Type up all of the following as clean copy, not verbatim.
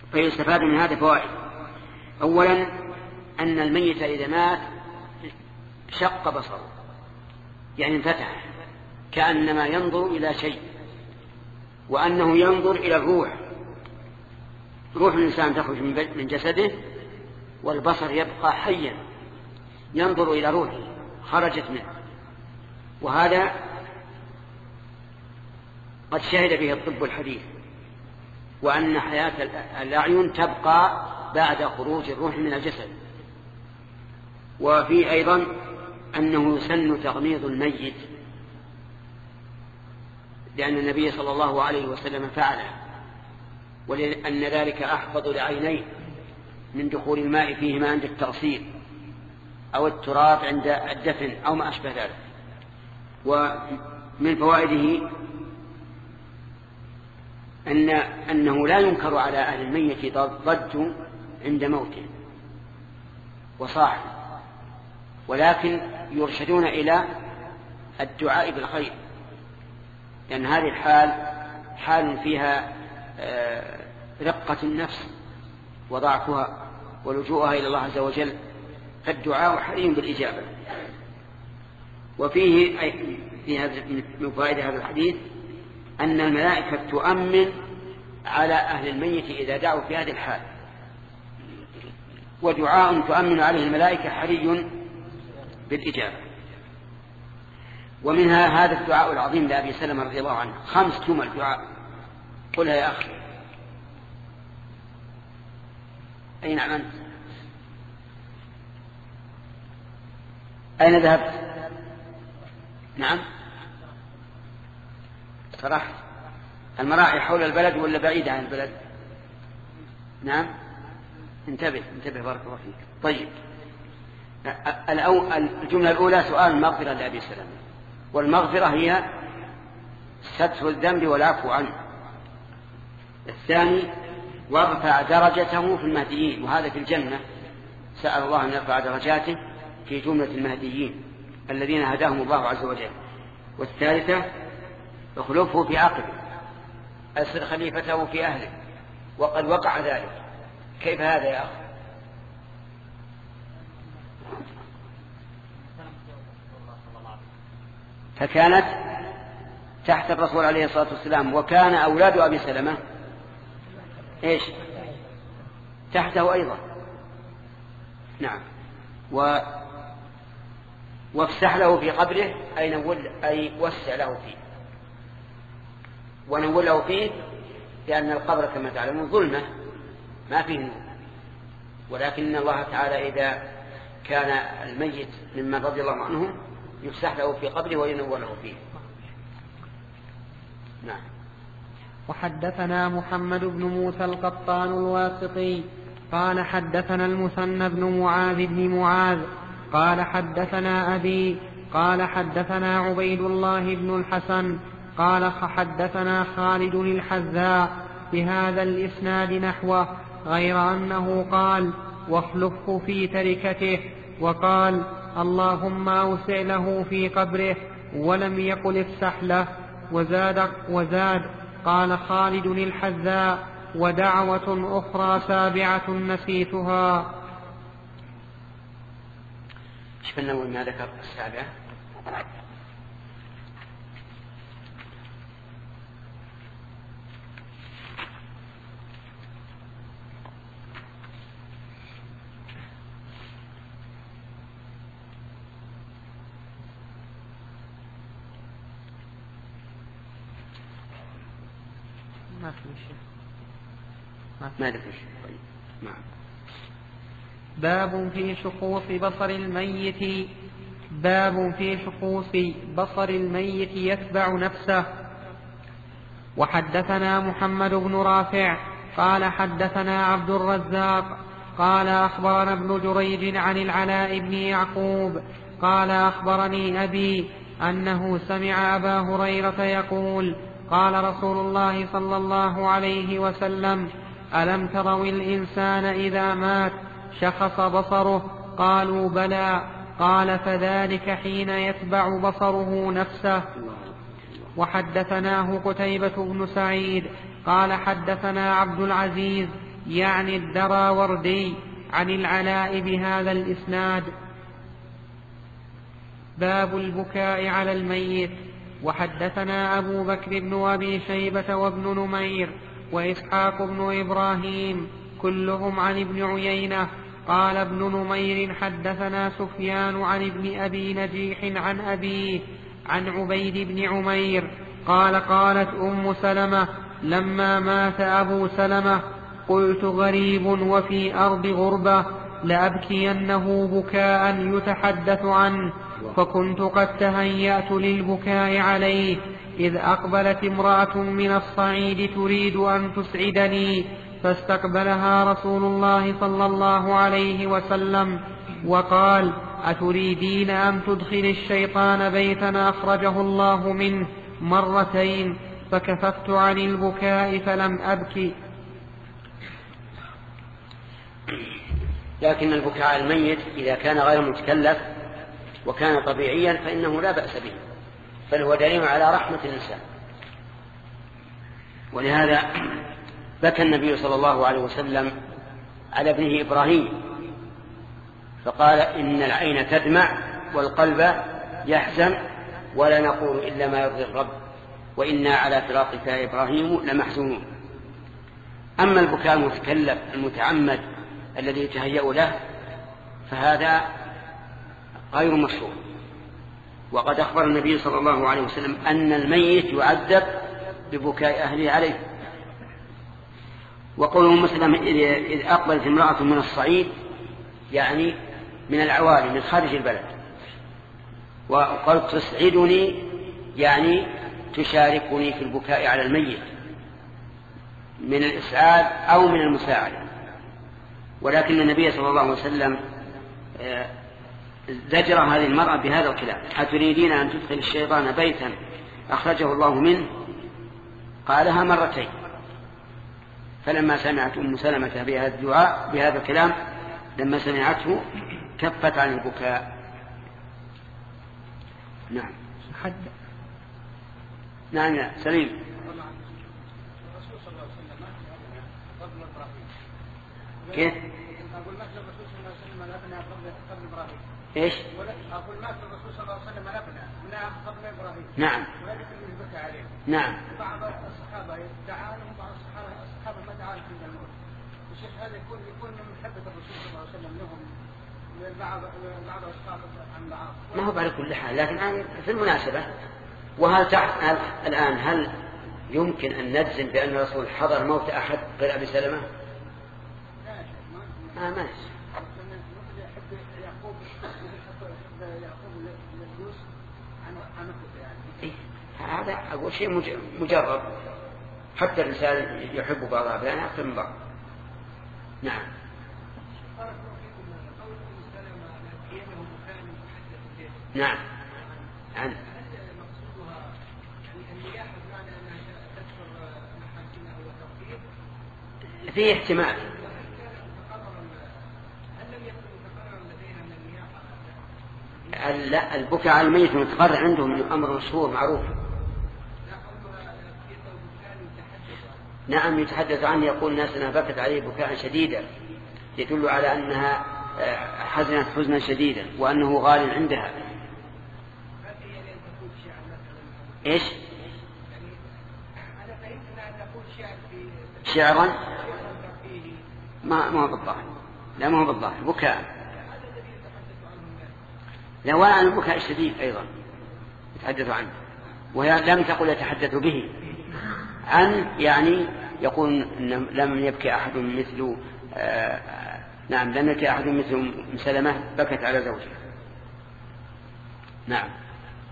فيستفاد من هذا فوائد. أولا أن الميت إذا مات شق بصره، يعني انفتح كأنما ينظر إلى شيء، وأنه ينظر إلى الروح. روح الإنسان تخرج من جسده والبصر يبقى حيا ينظر إلى روحه خرجت منه، وهذا قد شهد به الطب الحديث، وأن حياة الأعين تبقى بعد خروج الروح من الجسد. وفي أيضا أنه يسن تغميض الميت، لأن النبي صلى الله عليه وسلم فعله، ولأن ذلك أحفظ لعينيه من دخول الماء فيهما عند التغسيل أو التراب عند الدفن أو ما أشبه ذلك. ومن فوائده أنه لا ينكر على أهل الميت ضد عند موته وصاحب، ولكن يرشدون إلى الدعاء بالخير، لأن هذه الحال حال فيها رقة النفس وضعفها ولجوءها إلى الله عز وجل، فالدعاء حري بالإجابة. وفيه من فوائد هذا الحديث أن الملائكة تؤمن على أهل الميت إذا دعوا في هذه الحال، ودعاء تؤمن عليه الملائكة حري بالإجابة. ومنها هذا الدعاء العظيم لأبي سلمة رضي الله عنه، 5 جمل دعاء، قلها يا أخي. أين أنت؟ أين ذهبت؟ نعم صراحة المراعي حول البلد ولا بعيدة عن البلد؟ نعم انتبه بارك الله فيك. طيب الجملة الأولى سؤال المغفرة لأبي سلمة، والمغفرة هي ستر الذنب والعفو عنه. الثاني وارفع درجته في المهديين، وهذا في الجنة، سأل الله أن يرفع درجاته في جملة المهديين الذين هداهم الله عز وجل. والثالثة اخلفه في عقبه، أسر خليفته في أهله، وقد وقع ذلك. كيف هذا يا أخي؟ فكانت تحت الرسول عليه الصلاة والسلام، وكان أولاد أبي سلمة إيش تحته أيضا. نعم. وافسح له في قبره أي وسع له فيه، ونول له فيه، لأن القبر كما تعلمون ظلمة ما فيه نور، ولكن الله تعالى إذا كان الميت ممن رضي الله عنه يفسح له في قبره وينور له فيه. نعم. وحدثنا محمد بن موسى القطان الواسطي قال حدثنا المثنى بن معاذ بن معاذ قال حدثنا أبي قال حدثنا عبيد الله بن الحسن قال حدثنا خالد الحذاء بهذا الإسناد نحوه، غير أنه قال واخلفه في تركته، وقال اللهم أوسع له في قبره، ولم يقل افسح له. وزاد قال خالد الحذاء ودعوة أخرى سابعة نسيتها. ايش بنقول ما ذكر السابعة؟ ما في شيء. ما في شيء. طيب. نعم. باب في شخوص بصر الميت. باب في شخوص بصر الميت يتبع نفسه. وحدثنا محمد بن رافع قال حدثنا عبد الرزاق قال أخبرنا ابن جريج عن العلاء بن يعقوب قال أخبرني أبي أنه سمع أبا هريرة يقول قال رسول الله صلى الله عليه وسلم ألم تروا الإنسان إذا مات شخص بصره؟ قالوا بلى. قال فذلك حين يتبع بصره نفسه. وحدثناه قتيبة بن سعيد قال حدثنا عبد العزيز يعني الدراوردي عن العلاء بهذا الإسناد. باب البكاء على الميت. وحدثنا أبو بكر بن أبي شيبة وابن نمير وإسحاق بن إبراهيم كلهم عن ابن عيينة. قال ابن نمير حدثنا سفيان عن ابن أبي نجيح عن أبيه عن عبيد بن عمير قال قالت أم سلمة لما مات أبو سلمة قلت غريب وفي أرض غربة لأبكينه بكاء يتحدث عنه، فكنت قد تهيأت للبكاء عليه إذ أقبلت امرأة من الصعيد تريد أن تسعدني، فاستقبلها رسول الله صلى الله عليه وسلم وقال أتريدين أن تدخل الشيطان بيتا أخرجه الله منه مرتين، فكففت عن البكاء فلم أبكي. لكن البكاء على الميت إذا كان غير متكلف وكان طبيعيا فإنه لا بأس به، بل هو دليل على رحمة الإنسان. ولهذا بكى النبي صلى الله عليه وسلم على ابنه إبراهيم فقال إن العين تدمع والقلب يحزن ولا نقول إلا ما يرضي الرب وإنا على فراقك يا إبراهيم لمحزونون. أما البكاء المتكلف المتعمد الذي يتهيأ له فهذا غير مشروع، وقد أخبر النبي صلى الله عليه وسلم أن الميت يعذب ببكاء أهله عليه. وقوله مسلم إذ أقبلت امرأة من الصعيد يعني من العوالي من خارج البلد، وقال تسعدني يعني تشاركني في البكاء على الميت من الإسعاد أو من المساعدة. ولكن النبي صلى الله عليه وسلم زجر هذه المرأة بهذا الكلام أتريدين أن تدخل الشيطان بيتا أخرجه الله منه، قالها مرتين. فلما سمعت أم سلمة بهذا الدعاء بهذا الكلام لما سمعته كفت عن البكاء. نعم نعم سليم. كيف؟ أقول مات الرسول صلى الله عليه وسلم الأبناء قبل إبراهيم. إيش؟ أقول مات الرسول صلى الله عليه وسلم الأبناء قبل إبراهيم. نعم. ولكن يبكى عليه. نعم. بعض الصحابة دعاهم بعض الصحابة ما دعاهم عند الموت. الشيخ هذا يكون من محبة الرسول صلى الله عليه وسلم لهم بعض الأشخاص عن بعض. ما هو على كل حال، لكن في المناسبة وهل الآن هل يمكن أن نجزم بأن الرسول حضر موت أحد غير أبي سلمة؟ ماشي. هذا أقول شيء مجرد، حتى الإنسان يحب بعض أبنائه أكثر من بعض. نعم. نعم. عن فيه احتمال. لا، البكاء على الميت متقرر عندهم من أمر مشهور معروف. نعم يتحدث عنه، يقول الناس أنها بكت عليه بكاء شديدا يدل على أنها حزنت حزنا شديدا وأنه غال عندها. إيش؟ شعرا ما هو بالظاهر. لا ما هو بالظاهر بكاء. لا، وعن البكاء الشديد أيضا يتحدث عنه، وهي لم تقل يتحدث به عن يعني يقول لم يبكي أحد مثل نعم لم يبكي أحد مثل سلمة بكت على زوجها. نعم.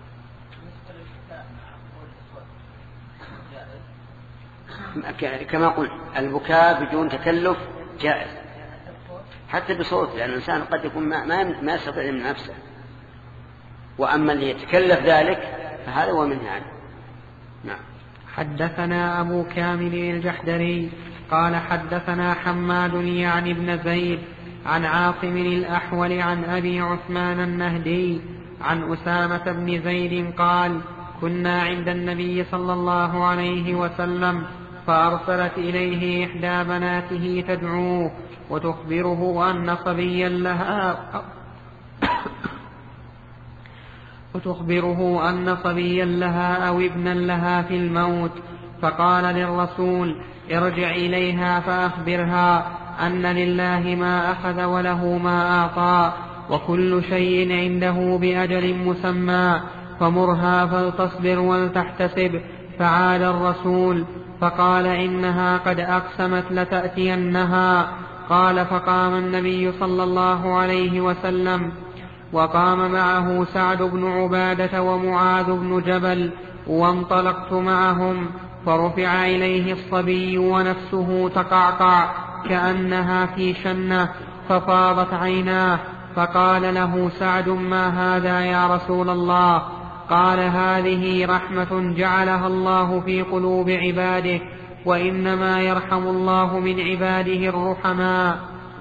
كما قلت البكاء بدون تكلف جائز حتى بصوت، لأن الإنسان قد يكون ما يستطيع من نفسه، وأما اللي يتكلف ذلك فهذا هو منه عنه. نعم. حدثنا أبو كامل الجحدري قال حدثنا حماد يعني ابن زيد عن عاصم الأحول عن أبي عثمان النهدي عن أسامة بن زيد قال كنا عند النبي صلى الله عليه وسلم فأرسلت إليه إحدى بناته تدعوه وتخبره أن صبيا لها أو ابنا لها في الموت. فقال للرسول: ارجع إليها فأخبرها أن لله ما أخذ وله ما أعطى وكل شيء عنده بأجل مسمى، فمرها فلتصبر ولتحتسب. فعاد الرسول فقال: إنها قد أقسمت لتأتينها. قال: فقام النبي صلى الله عليه وسلم وقام معه سعد بن عبادة ومعاذ بن جبل، وانطلقت معهم، فرفع إليه الصبي ونفسه تقعقع كأنها في شنة، ففاضت عيناه. فقال له سعد: ما هذا يا رسول الله؟ قال: هذه رحمة جعلها الله في قلوب عباده، وإنما يرحم الله من عباده الرحماء.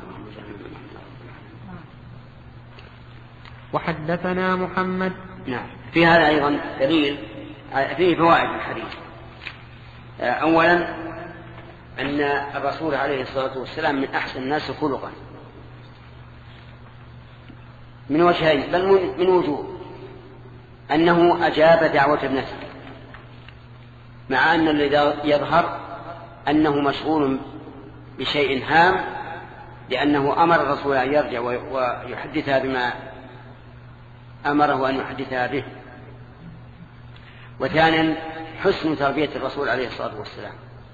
وحدثنا محمد. نعم. في هذا أيضا دليل فيه فوائد الحديث. أولا أن الرسول عليه الصلاة والسلام من أحسن الناس خلقا من وجهين، بل من وجوه: أنه أجاب دعوة ابنته، مع أن الذي يظهر أنه مشغول بشيء هام، لأنه أمر الرسول أن يرجع ويحدثها بما أمره أن يحدثها به. وثانيا حسن تربية الرسول عليه الصلاة والسلام،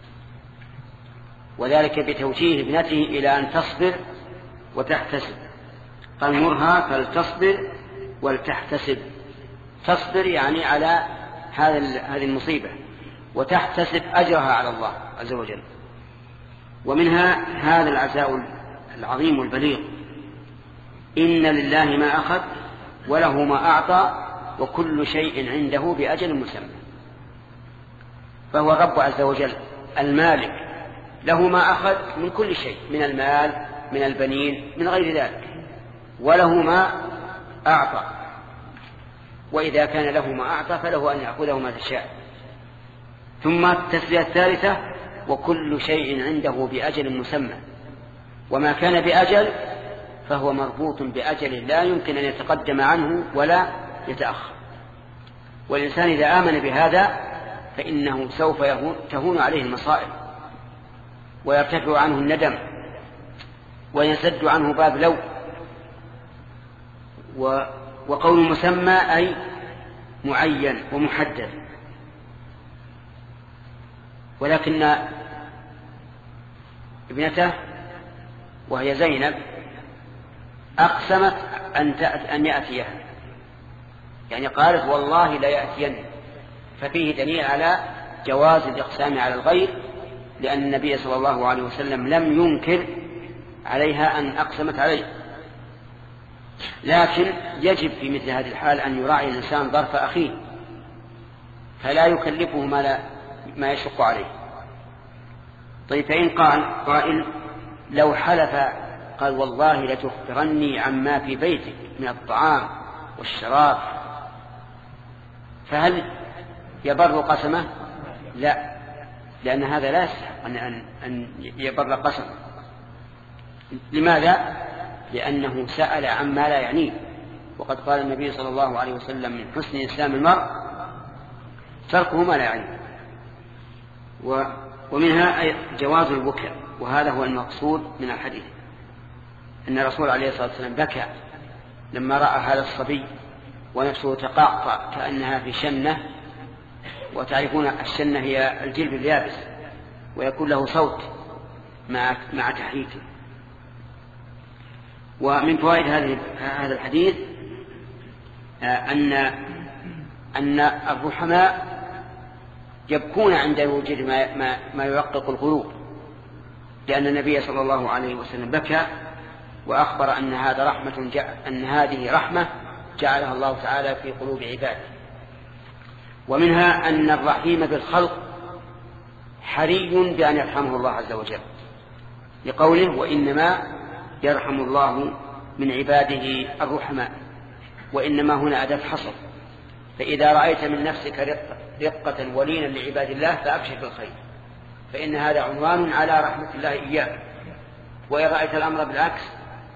وذلك بتوجيه ابنته إلى أن تصبر وتحتسب. قال: مرها فلتصبر ولتحتسب. تصبر يعني على هذه المصيبة، وتحتسب أجرها على الله عز وجل. ومنها هذا العزاء العظيم والبليغ: إن لله ما أخذ وله ما أعطى وكل شيء عنده بأجل مسمى. فهو الرب عز وجل المالك، له ما أخذ من كل شيء، من المال، من البنين، من غير ذلك، وله ما أعطى. وإذا كان له ما أعطى فله أن يأخذه ما تشاء. ثم التسلية الثالثة: وكل شيء عنده بأجل مسمى. وما كان بأجل فهو مربوط بأجل لا يمكن أن يتقدم عنه ولا يتأخر. والإنسان إذا آمن بهذا فإنه سوف تهون عليه المصائب، ويرتفع عنه الندم، ويسد عنه باب لو. وقول مسمى أي معين ومحدد. ولكن ابنته وهي زينب أقسمت أن يأتيها، يعني قالت: والله لا يأتين. ففيه دليل على جواز الإقسام على الغير، لأن النبي صلى الله عليه وسلم لم ينكر عليها أن أقسمت عليه. لكن يجب في مثل هذه الحال أن يراعي الإنسان ظرف أخيه، فلا يكلفه ما يشق عليه. طيب، فإن قال قائل: لو حلف قال: والله لتخبرني عما في بيتك من الطعام والشراب، فهل يبر قسمه؟ لا، لأن هذا لا يصح أن يبر قسمه. لماذا؟ لأنه سأل عما لا يعنيه. وقد قال النبي صلى الله عليه وسلم: من حسن إسلام المرء تركه ما لا يعنيه. ومنها جواز البكاء، وهذا هو المقصود من الحديث، أن الرسول عليه الصلاة والسلام بكى لما رأى هذا الصبي ونفسه تقعقع كأنها في شنة. وتعرفون الشنة هي الجلد اليابس، ويكون له صوت مع تحريكه. ومن فوائد هذا الحديث أن الرحماء يبكون عند وجود ما يرقق القلوب، لأن النبي صلى الله عليه وسلم بكى وأخبر أن هذه رحمة جعلها الله تعالى في قلوب عباده. ومنها أن الرحيم بالخلق حري بأن يرحمه الله عز وجل، لقوله: وإنما يرحم الله من عباده الرحماء. وإنما هنا أداة حصر، فإذا رأيت من نفسك رقة ولينا لعباد الله فأبشر بالخير، فإن هذا عنوان على رحمة الله إياك. وإن رأيت الأمر بالعكس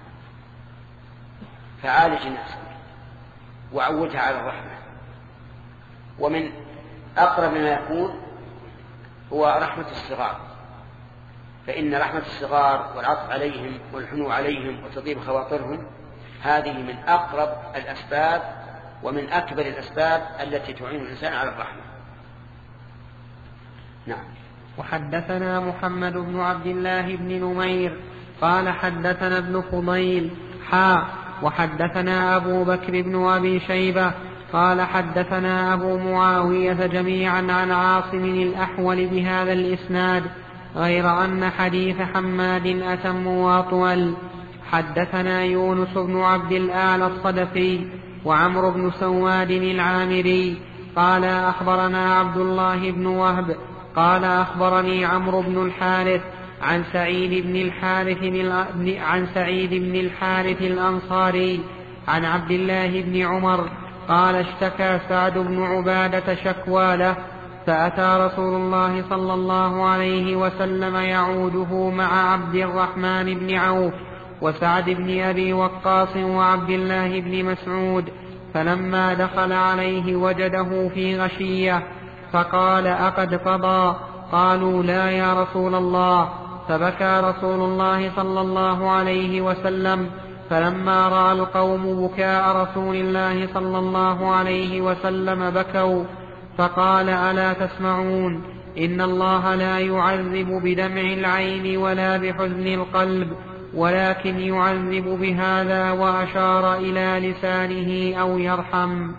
فعالج نفسك وعودها على الرحمة. ومن أقرب ما يكون هو رحمة الصغار، فإن رحمة الصغار والعطف عليهم والحنو عليهم وتطيب خواطرهم هذه من أقرب الأسباب ومن أكبر الأسباب التي تعين الإنسان على الرحمة. نعم. وحدثنا محمد بن عبد الله بن نمير قال حدثنا ابن فضيل وحدثنا أبو بكر بن أبي شيبة قال حدثنا أبو معاوية جميعا عن عاصم الأحول بهذا الإسناد غير أن حديث حماد أتم وأطول. حدثنا يونس بن عبد الأعلى الصدفي وعمرو بن سواد العامري قال أخبرنا عبد الله بن وهب قال أخبرني عمرو بن الحارث عن سعيد بن الحارث الأنصاري عن عبد الله بن عمر قال اشتكى سعد بن عبادة شكوى له فأتى رسول الله صلى الله عليه وسلم يعوده مع عبد الرحمن بن عوف وسعد بن أبي وقاص وعبد الله بن مسعود، فلما دخل عليه وجده في غشية فقال أقد قضى؟ قالوا لا يا رسول الله. فبكى رسول الله صلى الله عليه وسلم، فلما رأى القوم بكاء رسول الله صلى الله عليه وسلم بكوا، فقال ألا تسمعون؟ إن الله لا يعذب بدمع العين ولا بحزن القلب، ولكن يعذب بهذا، وأشار إلى لسانه أو يرحم.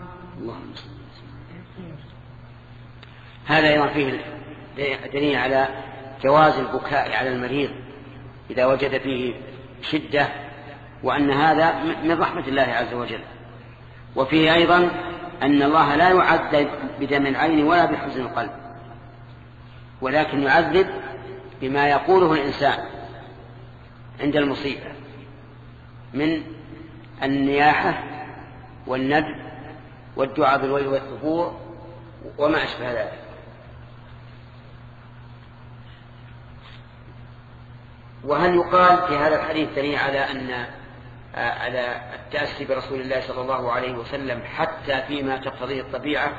هذا أيضا فيه دليل على جواز البكاء على المريض إذا وجد فيه شدة، وأن هذا من رحمة الله عز وجل. وفيه أيضا أن الله لا يعذب بدمع العين ولا بحزن القلب، ولكن يعذب بما يقوله الإنسان عند المصيبة من النياحة والندب والدعاء بالويل والثبور وما أشبه ذلك. وهل يقال في هذا الحديث دليل على التأسي برسول الله صلى الله عليه وسلم حتى فيما تقتضيه الطبيعة،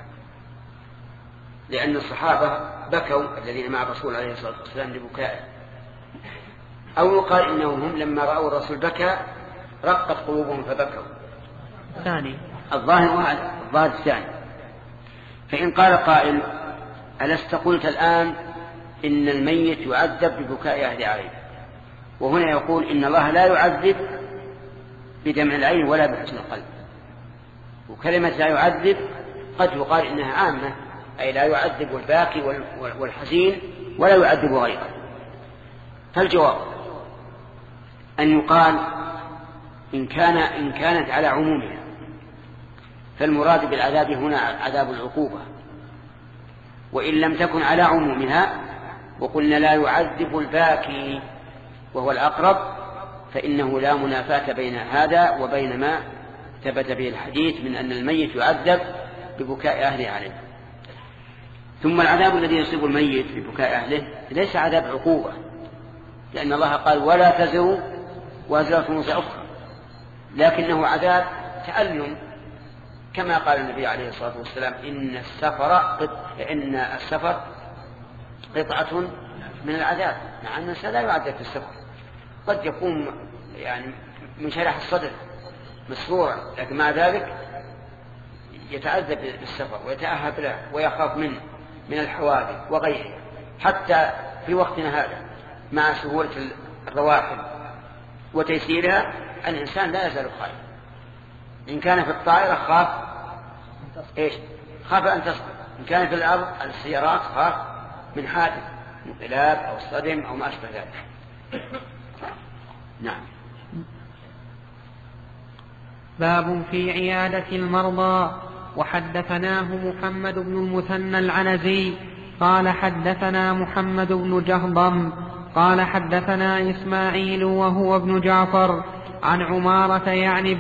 لأن الصحابة بكوا الذين مع الرسول عليه الصلاة والسلام لبكائه، أو يقال إنهم هم لما رأوا الرسول بكى رقت قلوبهم فبكوا؟ ثاني الظاهر الثاني. فإن قال قائل ألست قلت الآن إن الميت يعذب ببكاء أهل عليه، وهنا يقول إن الله لا يعذب بدمع العين ولا بحزن القلب. وكلمة لا يعذب قد يقال إنها عامة، أي لا يعذب الباكي والحزين ولا يعذب غيره. فالجواب أن يقال إن كانت على عمومها فالمراد بالعذاب هنا عذاب العقوبة، وإن لم تكن على عمومها وقلنا لا يعذب الباكي وهو الأقرب فإنه لا منافاة بين هذا وبين ما ثبت به الحديث من أن الميت يعذب ببكاء أهله عليه. ثم العذاب الذي يصيب الميت ببكاء أهله ليس عذاب عقوبة، لأن الله قال ولا تزر وازرة وزر أخرى، لكنه عذاب تألم، كما قال النبي عليه الصلاة والسلام إن السفر قطعة من العذاب، مع أن الإنسان لا يعذب في السفر، قد يكون يعني من شرح الصدر مسرورا، لكن مع ذلك يتعذب بالسفر ويتأهب له ويخاف منه من الحوادث وغيرها. حتى في وقتنا هذا مع سهولة الرواحل وتيسيرها الإنسان لا يزال خائف. إن كان في الطائرة خاف أن تصل، إن كان في الأرض السيارات خاف من حادث انقلاب أو صدم أو ما أشبه ذلك. نعم. باب في عيادة المرضى. وحدثناه محمد بن المثنى العنزي قال حدثنا محمد بن جهضم قال حدثنا إسماعيل وهو ابن جعفر عن عمارة يعني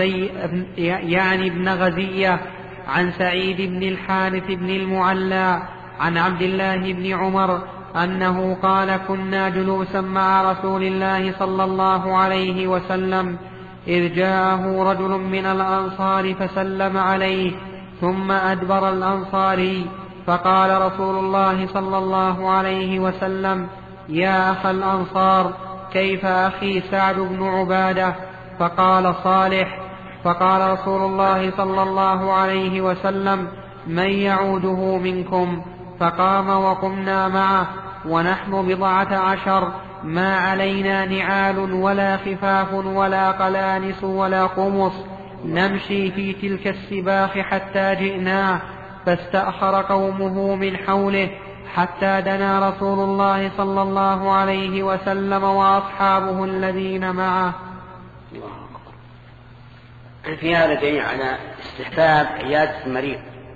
ابن غزية عن سعيد بن الحارث بن المعلى عن عبد الله بن عمر أنه قال: كنا جلوسا مع رسول الله صلى الله عليه وسلم إذ جاءه رجل من الأنصار فسلم عليه، ثم أدبر الأنصاري، فقال رسول الله صلى الله عليه وسلم: يا أخ الأنصار، كيف أخي سعد بن عبادة؟ فقال: صالح. فقال رسول الله صلى الله عليه وسلم: من يعوده منكم؟ فقام وقمنا معه ونحن 12، ما علينا نعال ولا خفاف ولا قلانس ولا قمص، نمشي في تلك السباخ حتى جئناه، فاستأخر قومه من حوله حتى دنا رسول الله صلى الله عليه وسلم وأصحابه الذين معه. في هذا دليل على استحباب عيادة المريض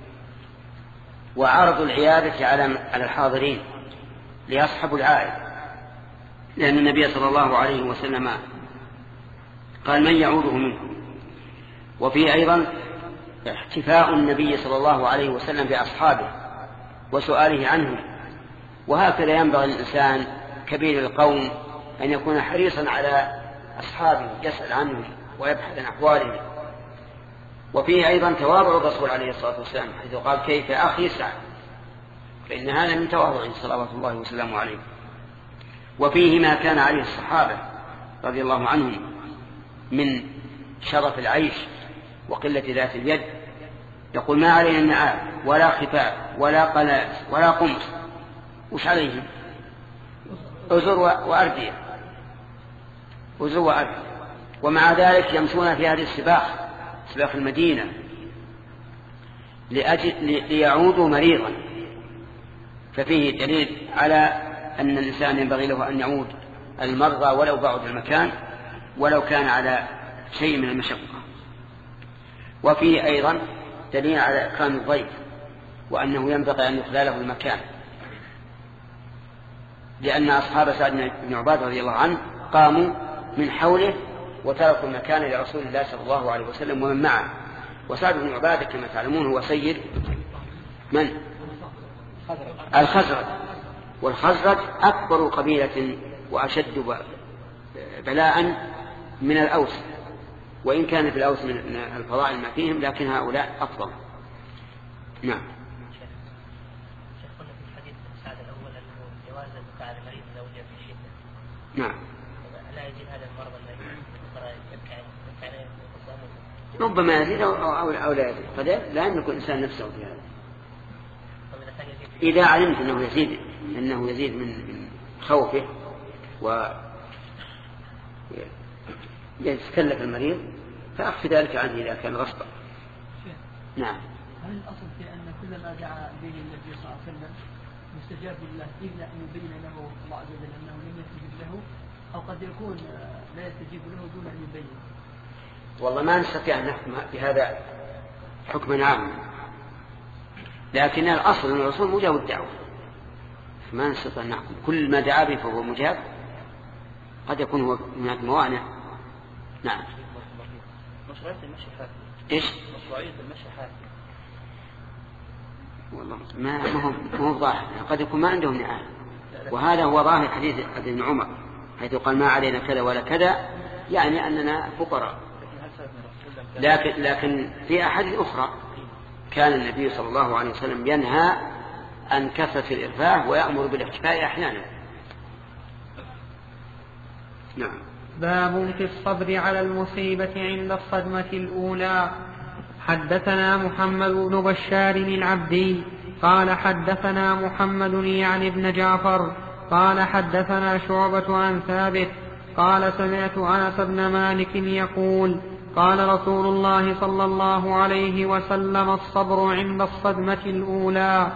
وعرض العيادة على الحاضرين ليصحبوا العائد، لأن النبي صلى الله عليه وسلم قال: من يعوده منكم. وفيه أيضا احتفاء النبي صلى الله عليه وسلم بأصحابه وسؤاله عنهم، وهكذا ينبغي الإنسان كبير القوم أن يكون حريصا على أصحابه، يسأل عنهم ويبحث عن أحوالهم. وفيه أيضا تواضع الرسول عليه الصلاة والسلام، حيث قال: كيف أخي سعد؟ فإن هذا من تواضعه صلوات الله وسلامه عليه. وفيه ما كان عليه الصحابة رضي الله عنهم من شرف العيش وقلة ذات اليد. يقول: ما علينا النعال ولا خفاف ولا قلاس ولا قمص. وش عليهم؟ أزر وأردية، أزر وأردية. ومع ذلك يمشون في هذه السباخ، سباخ المدينة، ليعودوا مريضا. ففيه دليل على أن الإنسان ينبغي له أن يعود المرضى ولو بعد المكان، ولو كان على شيء من المشقة. وفيه أيضا دليل على إكرام الضيف، وأنه ينبغي أن يخلى له المكان، لأن أصحاب سعد بن عبادة رضي الله عنه قاموا من حوله وتركوا المكان لرسول الله صلى الله عليه وسلم ومن معه. وسعد بن عبادة كما تعلمون هو سيد من؟ الخزرج، والخزرج أكبر قبيلة وأشد بلاء من الأوس، وإن كان في الأوس من الفضائل ما فيهم، لكن هؤلاء أفضل. نعم. نعم. ربما يزيد أو لا يزيد، قد لا يملك الإنسان نفسه في هذا. إذا علمت أنه يزيد من خوفه ويتكلف المريض فأخف ذلك عنه إذا كان غصبا. نعم. هل الأصل في أن كل ما دعا به النبي صلى الله عليه وسلم مستجاب لله إلا أن يبين له الله عز وجل أنه لم يستجب له، أو قد يكون لا يستجيب له دون أن يبين؟ والله ما نستطيع أن نحكم بهذا حكما عاما، لكن الأصل أن الرسول مجاب الدعوة، ما نستطيع أن نحكم. كل ما دعا به فهو مجاب، قد يكون هناك موانع. نعم. مشروعية المشي حافي. إيش؟ مشروعية المشي حافي. والله ما هو ظاهر، قد يكون ما عندهم نعال، وهذا هو ظاهر حديث ابن عمر حيث قال: ما علينا كذا ولا كذا، يعني أننا فقراء. لكن في أحاديث أخرى كان النبي صلى الله عليه وسلم ينهى عن كثرة الإرفاه ويأمر بالاحتفاء أحيانا. نعم. باب في الصبر على المصيبة عند الصدمة الأولى. حدثنا محمد بن بشار العبدي قال حدثنا محمد يعني بن جعفر قال حدثنا شعبة عن ثابت قال: سمعت أنس بن مالك يقول: قال رسول الله صلى الله عليه وسلم: الصبر عند الصدمة الأولى.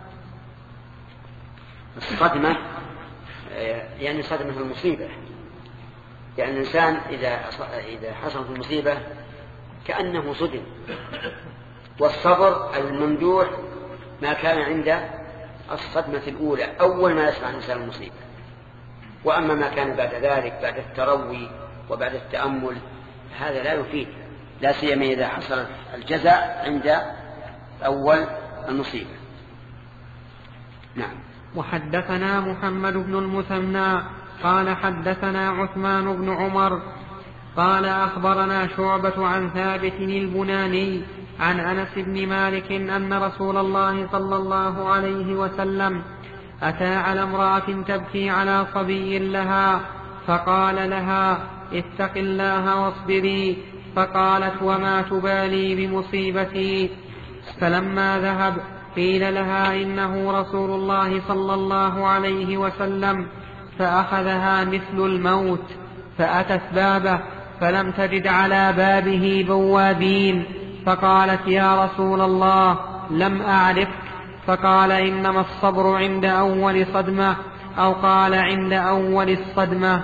الصدمة يعني صدمة المصيبة، يعني الإنسان إذا حصلت المصيبة كأنه صدم. والصبر الممدوح ما كان عند الصدمة الأولى، أول ما يسمع الإنسان المصيبة. وأما ما كان بعد ذلك، بعد التروي وبعد التأمل، هذا لا يفيد، لا سيما إذا حصل الجزع عند أول المصيبة. نعم. وحدثنا محمد بن المثنى قال حدثنا عثمان بن عمر قال أخبرنا شعبة عن ثابت البناني عن أنس بن مالك أن رسول الله صلى الله عليه وسلم أتى على امرأة تبكي على صبي لها فقال لها اتق الله واصبري، فقالت وما تبالي بمصيبتي؟ فلما ذهب قيل لها إنه رسول الله صلى الله عليه وسلم، فأخذها مثل الموت، فأتت بابه فلم تجد على بابه بوابين، فقالت يا رسول الله لم أعرفك، فقال إنما الصبر عند أول صدمة، أو قال عند أول الصدمة.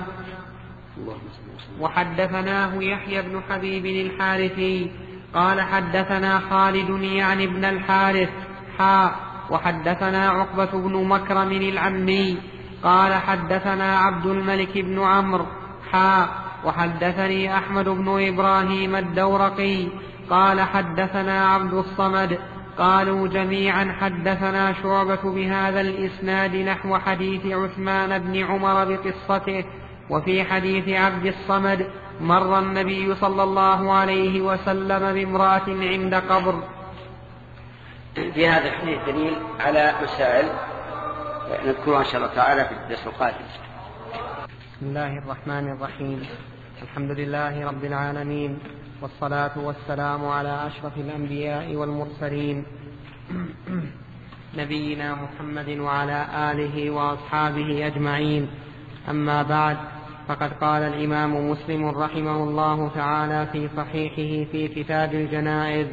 وحدثناه يحيى بن حبيب الحارثي قال حدثنا خالد يعني ابن الحارث وحدثنا عقبة بن مكرم العمي قال حدثنا عبد الملك بن عمرو وحدثني أحمد بن إبراهيم الدورقي قال حدثنا عبد الصمد قالوا جميعا حدثنا شعبة بهذا الإسناد نحو حديث عثمان بن عمر بقصته. وفي حديث عبد الصمد مر النبي صلى الله عليه وسلم بامرأة عند قبر. في هذا الحديث دليل على مسائل نذكرها إن شاء الله تعالى في الدرس القادم. بسم الله الرحمن الرحيم. الحمد لله رب العالمين، والصلاة والسلام على أشرف الأنبياء والمرسلين نبينا محمد وعلى آله وأصحابه أجمعين. أما بعد، فقد قال الإمام مسلم رحمه الله تعالى في صحيحه في كتاب الجنائز: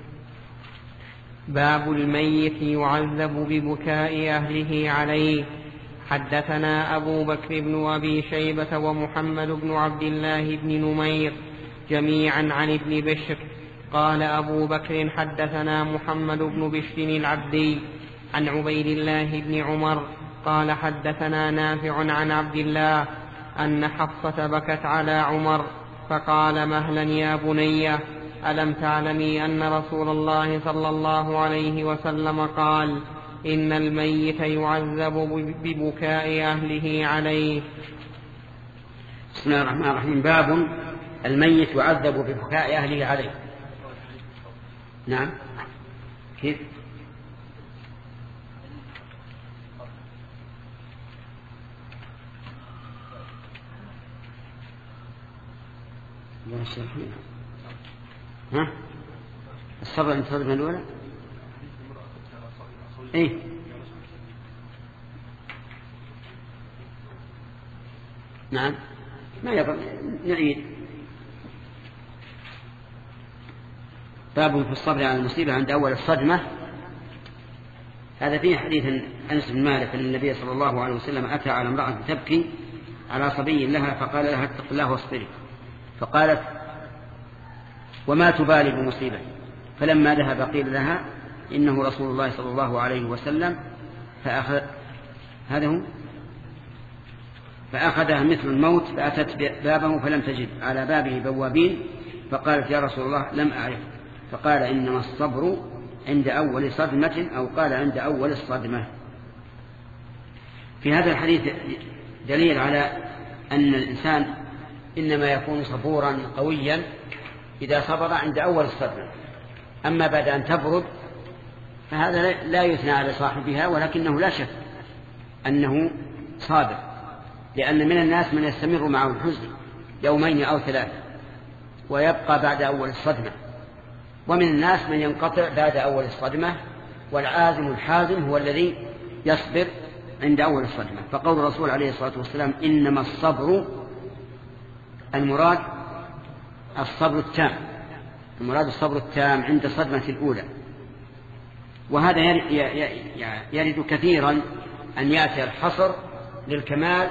باب الميت يعذب ببكاء أهله عليه. حدثنا أبو بكر بن أبي شيبة ومحمد بن عبد الله بن نمير جميعا عن ابن بشر. قال أبو بكر حدثنا محمد بن بشر العبدي عن عبيد الله بن عمر قال حدثنا نافع عن عبد الله أن حفصة بكت على عمر فقال: مهلا يا بني، ألم تعلمي أن رسول الله صلى الله عليه وسلم قال: إن الميت يعذب ببكاء أهله عليه. بسم الله الرحمن الرحيم. باب الميت يعذب ببكاء أهله عليه. نعم، كيف؟ ها؟ الصبر عند الصدمة الأولى؟ إيه؟ نعم، ما يضر، نعيد. باب في الصبر على المصيبة عند أول الصدمة. هذا فيه حديث أنس بن مالك أن النبي صلى الله عليه وسلم أتى على امرأة تبكي على صبي لها فقال لها: اتق الله واصبري. فقالت: وما تبالي بمصيبة؟ فلما ذهب قيل لها: إنه رسول الله صلى الله عليه وسلم، فأخذها مثل الموت، فأتت بابه فلم تجد على بابه بوابين، فقالت: يا رسول الله لم أعرف. فقال: إنما الصبر عند أول صدمة، أو قال عند أول الصدمة. في هذا الحديث دليل على أن الإنسان إنما يكون صبورا قويا إذا صبر عند أول الصدمة. أما بعد أن تبرد فهذا لا يثنى على صاحبها، ولكنه لا شك أنه صابر، لأن من الناس من يستمر معه الحزن يومين أو ثلاثة ويبقى بعد أول الصدمة، ومن الناس من ينقطع بعد أول الصدمة، والعازم الحازم هو الذي يصبر عند أول الصدمة. فقول الرسول عليه الصلاة والسلام: إنما الصبر، المراد الصبر التام، المراد الصبر التام عند الصدمة الأولى. وهذا يرد كثيرا أن يأتي الحصر للكمال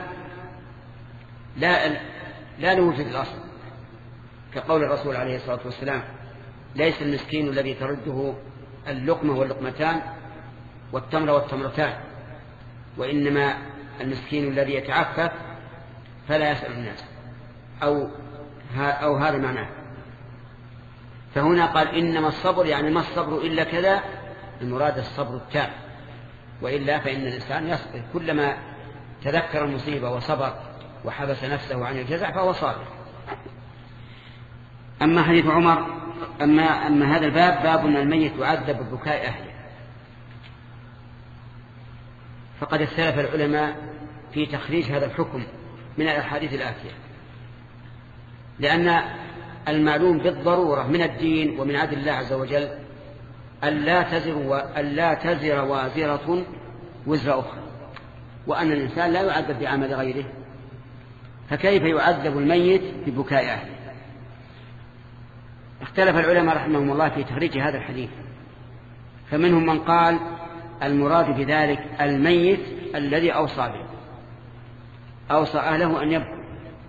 لا لوجود الأصل، كقول الرسول عليه الصلاة والسلام: ليس المسكين الذي ترده اللقمة واللقمتان والتمر والتمرتان، وإنما المسكين الذي يتعفف فلا يسأل الناس، أو هذا معناه. فهنا قال: إنما الصبر، يعني ما الصبر إلا كذا، المراد الصبر التام. وإلا فإن الإنسان يصبر، كلما تذكر المصيبة وصبر وحبس نفسه عن الجزع فهو صابر. أما حديث عمر، أما هذا الباب باب أن الميت يعذب ببكاء أهله، فقد اختلف العلماء في تخريج هذا الحكم من الأحاديث الآتية، لأن المعلوم بالضرورة من الدين ومن عدل الله عز وجل ألا تزر وازرة وزر أخرى، وأن الإنسان لا يعذب بعمل غيره، فكيف يعذب الميت ببكاء أهله؟ اختلف العلماء رحمهم الله في تخريج هذا الحديث، فمنهم من قال المراد بذلك الميت الذي أوصى به، أوصى أهله أن يبكوا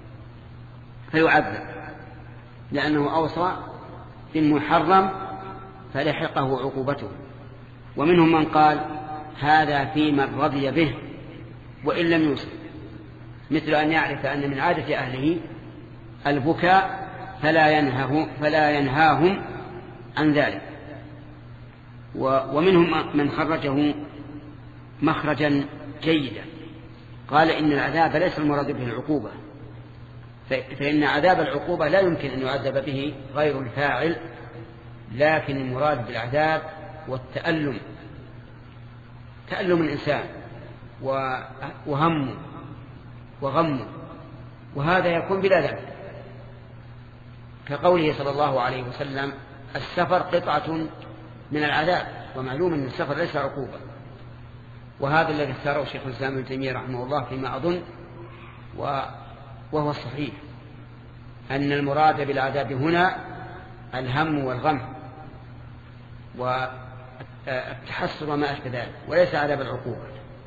فيعذب لأنه أوصى بالمحرم فلحقه عقوبته. ومنهم من قال هذا في من رضي به وإن لم يوصي، مثل أن يعرف أن من عادة أهله البكاء فلا ينهاهم عن ذلك. ومنهم من خرجه مخرجا جيدا، قال إن العذاب ليس المراد به العقوبة، فإن عذاب العقوبة لا يمكن أن يعذب به غير الفاعل، لكن المراد بالعذاب والتألم، تألم الإنسان وهمه وغمه، وهذا يكون بلا ذنب، كقوله صلى الله عليه وسلم السفر قطعة من العذاب، ومعلوم أن السفر ليس عقوبة. وهذا الذي اختاره شيخ الإسلام ابن تيمية رحمه الله فيما أظن وهو الصحيح، أن المراد بالعذاب هنا الهم والغم والتحسر وما أشبه ذلك، وليس عذاب العقوبة.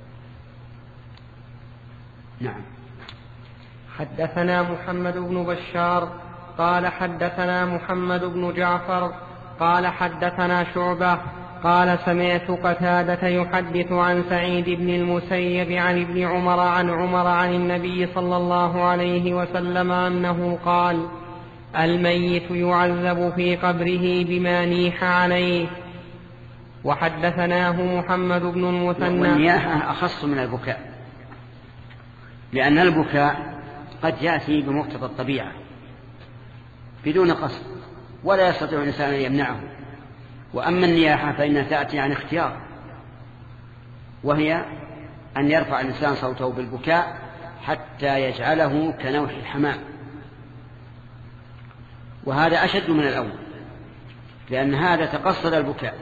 نعم. حدثنا محمد بن بشار قال حدثنا محمد بن جعفر قال حدثنا شعبة قال سمعت قتادة يحدث عن سعيد بن المسيب عن ابن عمر عن النبي صلى الله عليه وسلم أنه قال الميت يعذب في قبره بما نيح عليه. وحدثناه محمد بن المثنى. والنياحة أخص من البكاء، لأن البكاء قد يأتي بمقتضى الطبيعة بدون قصد ولا يستطيع الإنسان أن يمنعه، وأما النياحة فإنها تأتي عن اختيار، وهي أن يرفع الإنسان صوته بالبكاء حتى يجعله كنوح الحمام، وهذا أشد من الأول، لأن هذا تقصد البكاء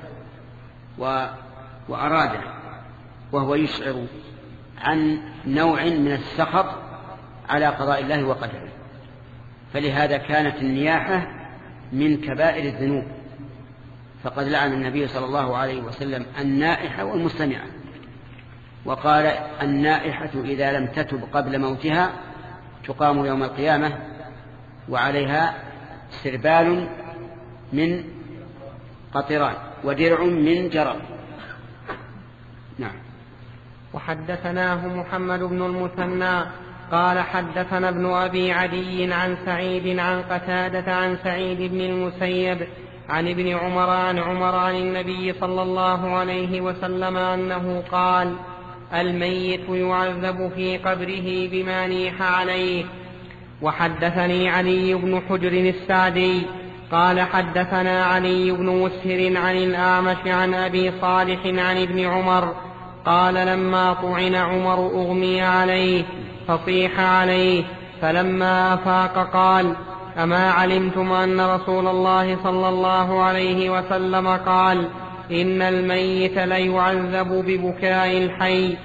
وأراده، وهو يشعر عن نوع من السخط على قضاء الله وقدره. فلهذا كانت النياحة من كبائر الذنوب، فقد لعن النبي صلى الله عليه وسلم النائحة والمستمعة، وقال النائحة إذا لم تتب قبل موتها تقام يوم القيامة وعليها سربال من قطران ودرع من جرب. نعم. وحدثناه محمد بن المثنى قال حدثنا ابن أبي عدي عن سعيد عن قتادة عن سعيد بن المسيب عن ابن عمر عن النبي صلى الله عليه وسلم أنه قال الميت يعذب في قبره بما نيح عليه. وحدثني علي بن حجر السعدي قال حدثنا علي بن مسهر عن الأعمش عن أبي صالح عن ابن عمر قال لما طعن عمر أغمي عليه فصيح عليه، فلما أفاق قال أما علمتم أن رسول الله صلى الله عليه وسلم قال إن الميت ليعذب ببكاء الحي.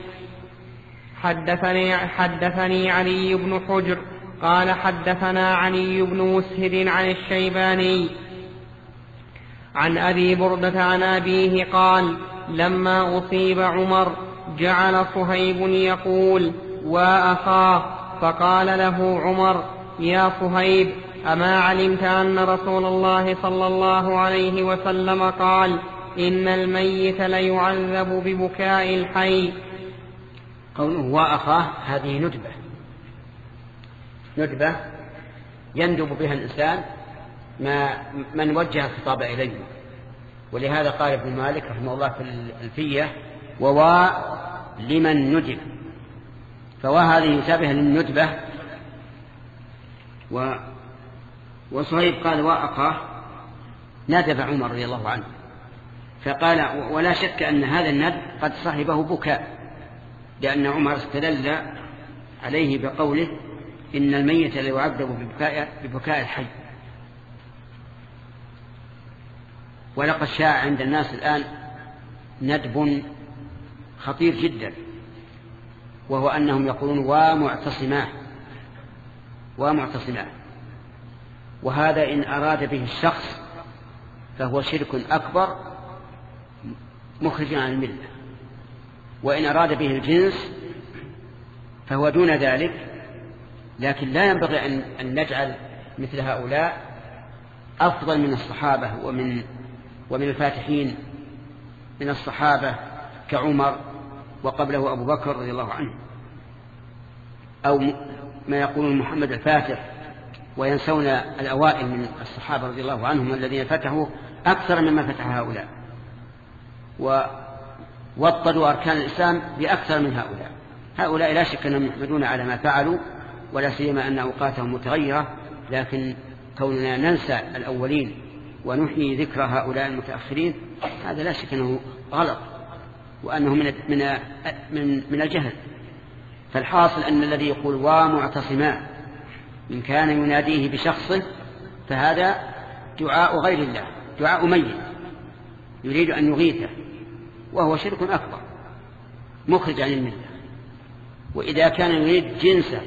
حدثني علي بن حجر قال حدثنا علي بن مسهر عن الشيباني عن أبي بردة عن أبيه قال لما أصيب عمر جعل صهيب يقول وأخاه، فقال له عمر يا صهيب أما علمت أن رسول الله صلى الله عليه وسلم قال إن الميت ليعذب ببكاء الحي. قوله وأخاه هذه ندبة يندب بها الإنسان من وجه الخطاب إليه، ولهذا قال ابن مالك رحمه الله في الألفية وواء لمن ندب، فهذه يشابه للندبة. وصهيب قال وأخاه ندب عمر رضي الله عنه، فقال ولا شك أن هذا الندب قد صحبه بكاء، لأن عمر استدل عليه بقوله إن الميت لا يعذب ببكاء الحي. ولقد شاع عند الناس الآن ندب خطير جدا، وهو أنهم يقولون ومعتصماه، وهذا إن أراد به الشخص فهو شرك أكبر مخرج عن الملة، وإن أراد به الجنس فهو دون ذلك. لكن لا ينبغي أن نجعل مثل هؤلاء أفضل من الصحابة ومن الفاتحين من الصحابة كعمر وقبله أبو بكر رضي الله عنه، أو ما يقولون محمد الفاتح، وينسون الأوائل من الصحابة رضي الله عنهم الذين فتحوا أكثر مما فتح هؤلاء، ووطدوا أركان الإسلام بأكثر من هؤلاء لا شك أنهم يحمدون على ما فعلوا، ولا سيما أن أوقاتهم متغيرة، لكن كوننا ننسى الأولين ونحيي ذكر هؤلاء المتأخرين هذا لا شك أنه غلط، وأنه من الجهل. فالحاصل أن الذي يقول ومعتصما إن كان يناديه بشخصه فهذا دعاء غير الله، دعاء ميت يريد أن يغيثه، وهو شرك أكبر مخرج عن الملة. وإذا كان يريد جنسه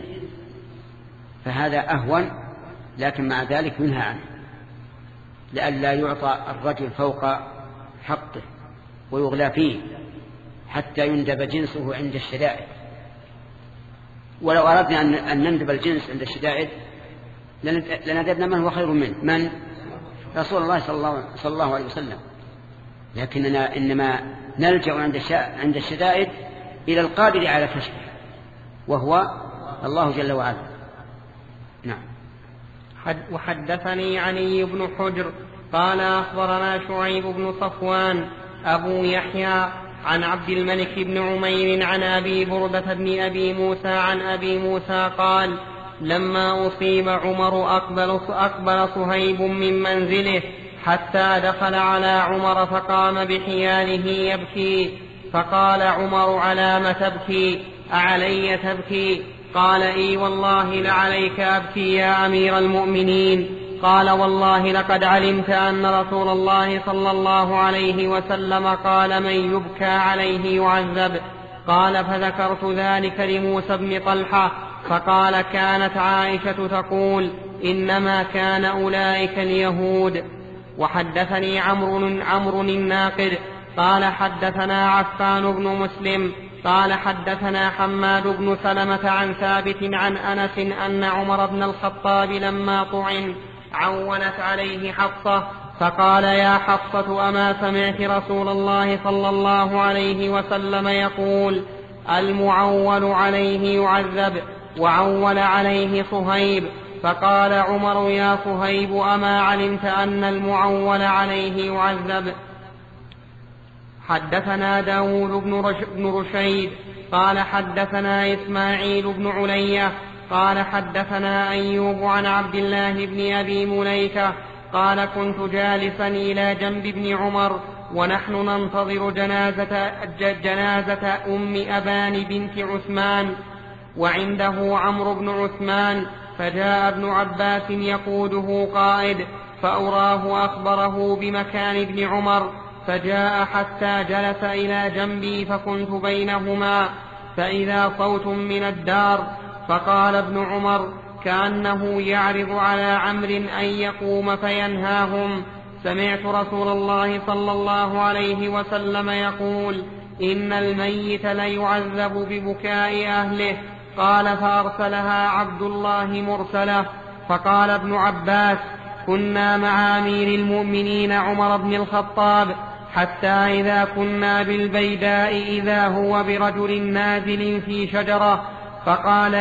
فهذا أهون، لكن مع ذلك ينهى عنه، لئلا يعطى الرجل فوق حقه ويغلى فيه حتى يندب جنسه عند الشدائد. ولو أردنا أن نندب الجنس عند الشدائد لندبنا من هو خير منه، من رسول الله صلى الله عليه وسلم، لكننا إنما نلجأ عند الشدائد إلى القادر على كشفه وهو الله جل وعلا. نعم. وحدثني علي بن حجر قال أخبرنا شعيب بن صفوان أبو يحيى عن عبد الملك بن عمير عن أبي بردة بن أبي موسى عن أبي موسى قال لما أصيب عمر أقبل صهيب من منزله حتى دخل على عمر فقام بحياله يبكي، فقال عمر على ما تبكي؟ أعلي تبكي؟ قال إي والله لعليك أبكي يا أمير المؤمنين. قال والله لقد علمت أن رسول الله صلى الله عليه وسلم قال من يبكى عليه يعذب. قال فذكرت ذلك لموسى بن طلحة فقال كانت عائشة تقول إنما كان أولئك اليهود. وحدثني عمرو الناقد قال حدثنا عفان بن مسلم قال حدثنا حماد بن سلمة عن ثابت عن أنس أن عمر بن الخطاب لما طعن عونت عليه حفصة فقال يا حفصة أما سمعت رسول الله صلى الله عليه وسلم يقول المعول عليه يعذب، وعول عليه صهيب. فقال عمر يا صهيب أما علمت أن المعول عليه يعذب؟ حدثنا داود بن رشيد قال حدثنا إسماعيل بن علية قال حدثنا أيوب عن عبد الله بن أبي مليكة قال كنت جالسا إلى جنب ابن عمر ونحن ننتظر جنازة أم أبان بنت عثمان وعنده عمرو بن عثمان، فجاء ابن عباس يقوده قائد فأراه أخبره بمكان ابن عمر، فجاء حتى جلس إلى جنبي فكنت بينهما فإذا صوت من الدار، فقال ابن عمر كأنه يعرض على عمرو أن يقوم فينهاهم سمعت رسول الله صلى الله عليه وسلم يقول إن الميت ليعذب ببكاء أهله. قال فأرسلها عبد الله مرسله. فقال ابن عباس كنا مع أمير المؤمنين عمر بن الخطاب حتى إذا كنا بالبيداء إذا هو برجل نازل في شجرة فقال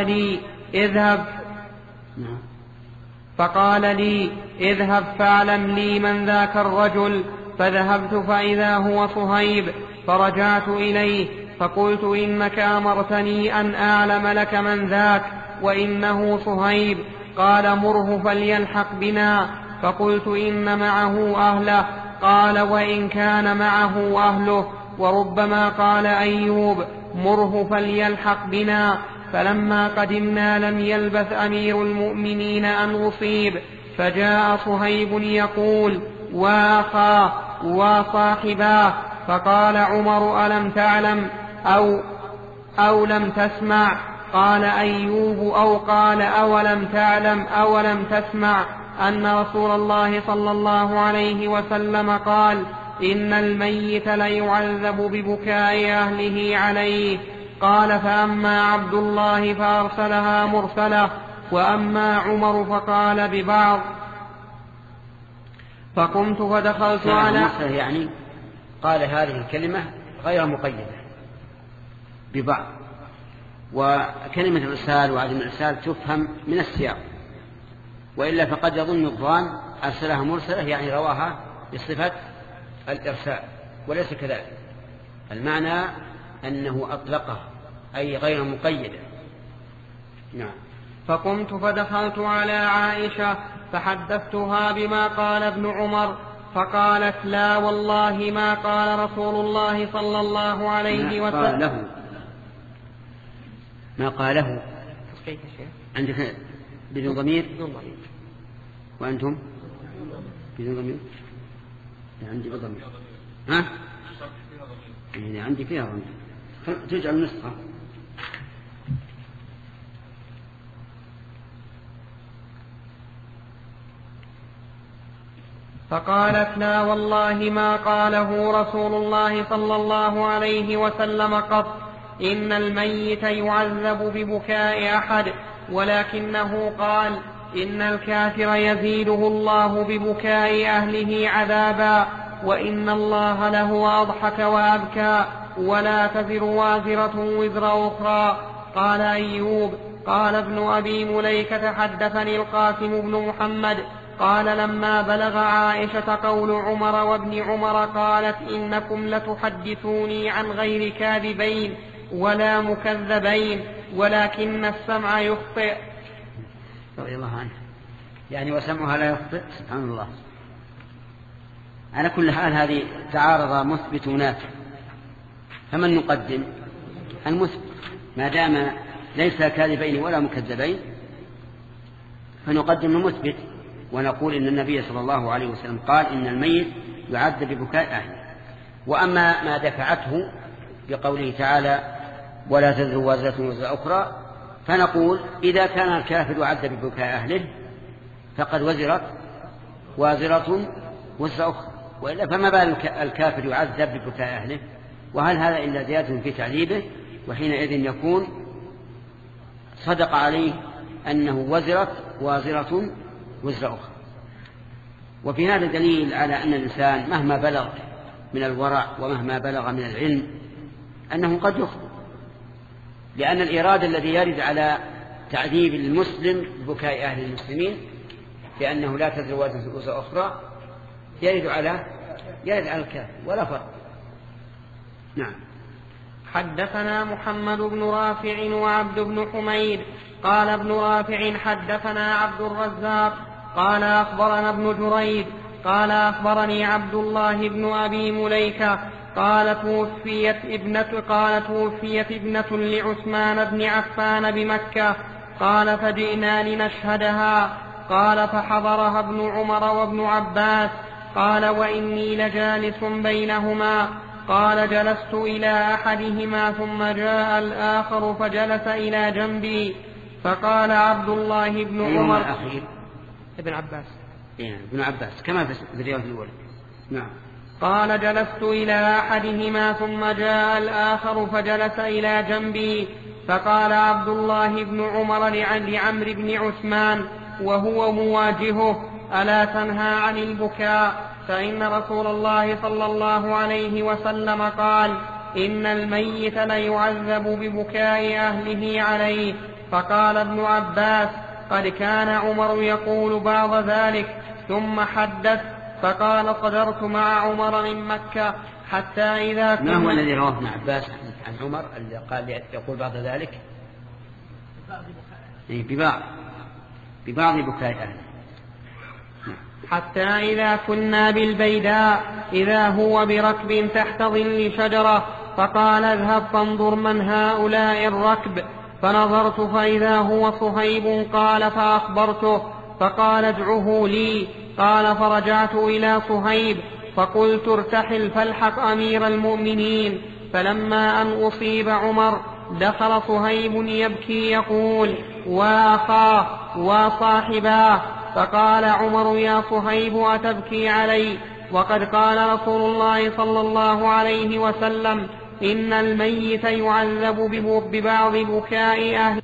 لي اذهب فاعلم لي من ذاك الرجل، فذهبت فإذا هو صهيب، فرجعت إليه فقلت إنك أمرتني أن أعلم لك من ذاك وإنه صهيب. قال مره فليلحق بنا. فقلت إن معه أهله. قال وإن كان معه أهله. وربما قال أيوب مره فليلحق بنا. فلما قدمنا لم يلبث أمير المؤمنين أن أصيب، فجاء صهيب يقول وأخاه وصاحباه. فقال عمر ألم تعلم أو لم تسمع؟ قال أيوب أو قال أولم تعلم أولم تسمع أن رسول الله صلى الله عليه وسلم قال إن الميت ليعذب ببكاء أهله عليه. قال فأما عبد الله فأرسلها مرسلة، وأما عمر فقال ببعض. فقمت فدخلت على يعني قال هذه الكلمة غير مقيدة ببعض، وكلمة الإرسال وعدم الإرسال تفهم من السياق، وإلا فقد يظن الظان أرسلها مرسلة يعني رواها بصفة الإرسال، وليس كذلك. المعنى أنه أطلقه أي غير مقيدة. نعم. فقمت فدخلت على عائشة فحدثتها بما قال ابن عمر، فقالت لا والله ما قال رسول الله صلى الله عليه وسلم. ما قاله عندك بدون ضمير وأنتم بدون ضمير؟ عندي بضمير. ها؟ يعني عندي فيها ضمير. تجعل النسخة. فقالت لا والله ما قاله رسول الله صلى الله عليه وسلم قط، إن الميت يعذب ببكاء أحد، ولكنه قال إن الكافر يزيده الله ببكاء أهله عذابا، وإن الله له أضحك وأبكى، ولا تزر وازرة وزر أخرى. قال أيوب قال ابن أبي مليكة حدثني القاسم بن محمد قال لما بلغ عائشة قول عمر وابن عمر قالت إنكم لتحدثوني عن غير كاذبين ولا مكذبين، ولكن السمع يخطئ. رضي الله عنه، يعني وسمعها لا يخطئ. سبحان الله. على كل حال هذه تعارض مثبت ونافع، فمن نقدم؟ المثبت ما دام ليس كاذبين ولا مكذبين، فنقدم المثبت ونقول إن النبي صلى الله عليه وسلم قال إن الميت يعذب ببكاء أهله. وأما ما دفعته بقوله تعالى ولا تزر وازرة وزر أخرى، فنقول إذا كان الكافر يعذب ببكاء أهله فقد وزرت وازرة وزر أخرى، وإلا فما بال الكافر يعذب ببكاء أهله؟ وهل هذا إلا زيادة في تعذيبه؟ وحينئذ يكون صدق عليه أنه وزرت وازرة وزر أخرى. وفي هذا دليل على أن الإنسان مهما بلغ من الورع ومهما بلغ من العلم أنه قد يخطئ، لأن الإرادة الذي يرد على تعذيب المسلم ببكاء أهل المسلمين بأنه لا تزر وازرة وزر أخرى يرد على الكافر ولا فرق. نعم. حدثنا محمد بن رافع وعبد بن حميد قال ابن رافع حدثنا عبد الرزاق قال أخبرنا ابن جريج قال أخبرني عبد الله بن أبي مليكة قال توفيت ابنة لعثمان بن عفان بمكة، قال فجئنا لنشهدها، قال فحضرها ابن عمر وابن عباس، قال وإني لجالس بينهما، قال جلست إلى أحدهما ثم جاء الآخر فجلس إلى جنبي، فقال عبد الله بن عمر الأخير ابن عباس ابن عباس كما في الرواية الأولى. نعم. قال جلست إلى أحدهما ثم جاء الآخر فجلس إلى جنبي، فقال عبد الله بن عمر لعمرو بن عثمان وهو مواجهه ألا تنهى عن البكاء، فإن رسول الله صلى الله عليه وسلم قال إن الميت ليعذب ببكاء أهله عليه. فقال ابن عباس قد كان عمر يقول بعض ذلك، ثم حدث فقال صدرت مع عمر من مكة حتى إذا كنا. ما هو الذي رواه ابن عباس عن عمر اللي قال يقول بعد ذلك ببعض بكاء أهله. حتى إذا كنا بالبيداء إذا هو بركب تحت ظل شجرة، فقال اذهب فانظر من هؤلاء الركب، فنظرت فإذا هو صهيب قال فأخبرته، فقال ادعه لي، قال فرجعت إلى صهيب فقلت ارتحل فالحق أمير المؤمنين. فلما أن أصيب عمر دخل صهيب يبكي يقول وأخاه وصاحباه، فقال عمر يا صهيب أتبكي علي وقد قال رسول الله صلى الله عليه وسلم إن الميت يعذب ببعض بكاء أهله.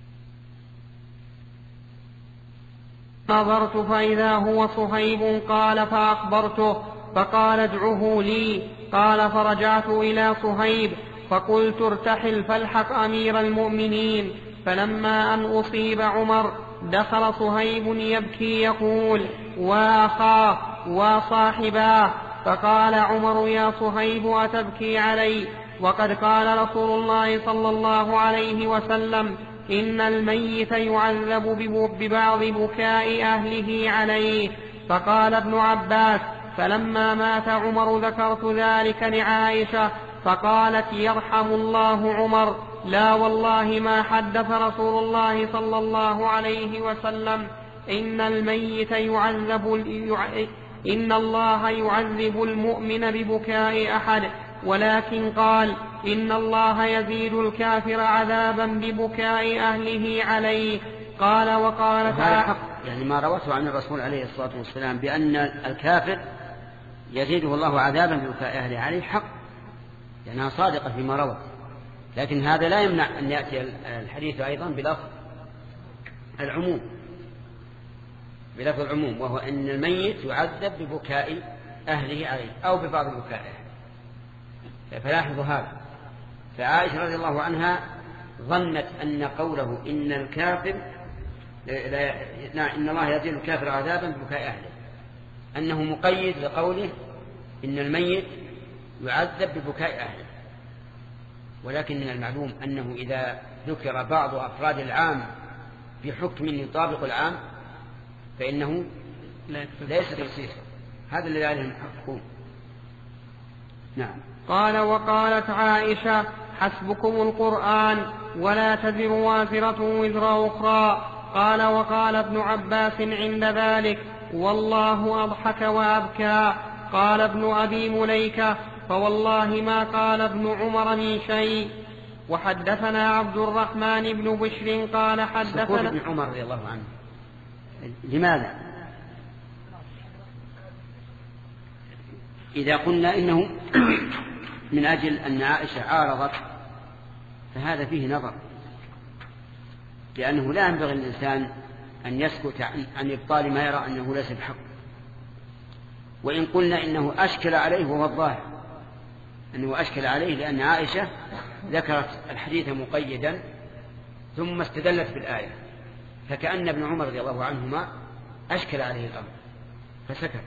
نظرت فإذا هو صهيب قال فأخبرته، فقال ادعه لي، قال فرجعت إلى صهيب فقلت ارتحل فالحق أمير المؤمنين. فلما أن أصيب عمر دخل صهيب يبكي يقول وأخاه وصاحباه، فقال عمر يا صهيب أتبكي علي وقد قال رسول الله صلى الله عليه وسلم إن الميت يعذب ببعض بكاء أهله عليه. فقال ابن عباس فلما مات عمر ذكرت ذلك لعائشة فقالت يرحم الله عمر، لا والله ما حدث رسول الله صلى الله عليه وسلم إن الميت إن الله يعذب المؤمن ببكاء أحد، ولكن قال إن الله يزيد الكافر عذابا ببكاء أهله عليه. قال وقالت يعني ما روته عن الرسول عليه الصلاة والسلام بأن الكافر يزيده الله عذابا ببكاء أهله عليه حق، لأنها صادقة فيما روت، لكن هذا لا يمنع أن يأتي الحديث أيضا بلفظ العموم، وهو أن الميت يعذب ببكاء أهله عليه أو ببعض بكاء أهله. فلاحظوا هذا، فعائشة رضي الله عنها ظنت أن قوله إن الكافر إن الله يزيد الكافر عذابا ببكاء أهله أنه مقيد لقوله إن الميت يعذب ببكاء أهله، ولكن من المعلوم أنه إذا ذكر بعض أفراد العام بحكم يطابق العام فإنه ليس تخصيصا، هذا الذي عليه المحققون. نعم. قال وقالت عائشة حسبكم القرآن ولا تزر وازرة وزر أخرى. قال وقال ابن عباس عند ذلك والله أضحك وأبكى. قال ابن أبي مليكة فوالله ما قال ابن عمر من شيء. وحدثنا عبد الرحمن بن بشر قال حدثنا سكوت ابن عمر رضي الله عنه لماذا؟ إذا قلنا إنه من أجل أن عائشة عارضت فهذا فيه نظر، لأنه لا ينبغي الإنسان أن يسكت عن إبطال ما يرى أنه ليس بحق. وإن قلنا إنه أشكل عليه وهو الظاهر أنه أشكل عليه لأن عائشة ذكرت الحديث مقيدا ثم استدلت بالآية، فكأن ابن عمر رضي الله عنهما أشكل عليه الأمر فسكت.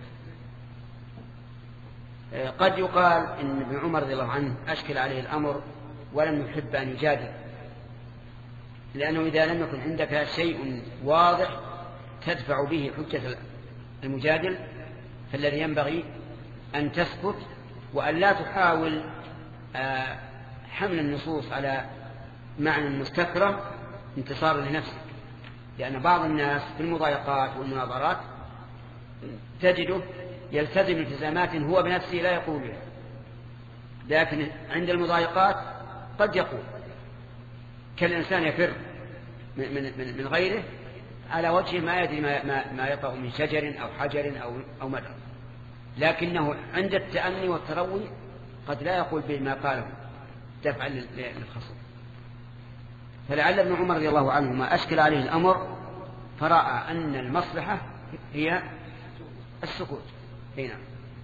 قد يقال إن ابن عمر رضي الله عنه أشكل عليه الأمر ولم يحب أن يجادل، لأنه إذا لم يكن عندك شيء واضح تدفع به حجة المجادل فالذي ينبغي أن تسكت وأن لا تحاول حمل النصوص على معنى مستكره انتصارا لنفسك، لأن بعض الناس في المضايقات والمناظرات تجده يلتزم التزامات هو بنفسه لا يقولها، لكن عند المضايقات قد يقول، كالإنسان يفر من غيره على وجه ما يدري ما يطأ من شجر أو حجر أو مدر، لكنه عند التأني والتروي قد لا يقول بما قاله دفعا للخصم. فلعل ابن عمر رضي الله عنه ما أشكل عليه الأمر فرأى أن المصلحة هي السكوت. هنا.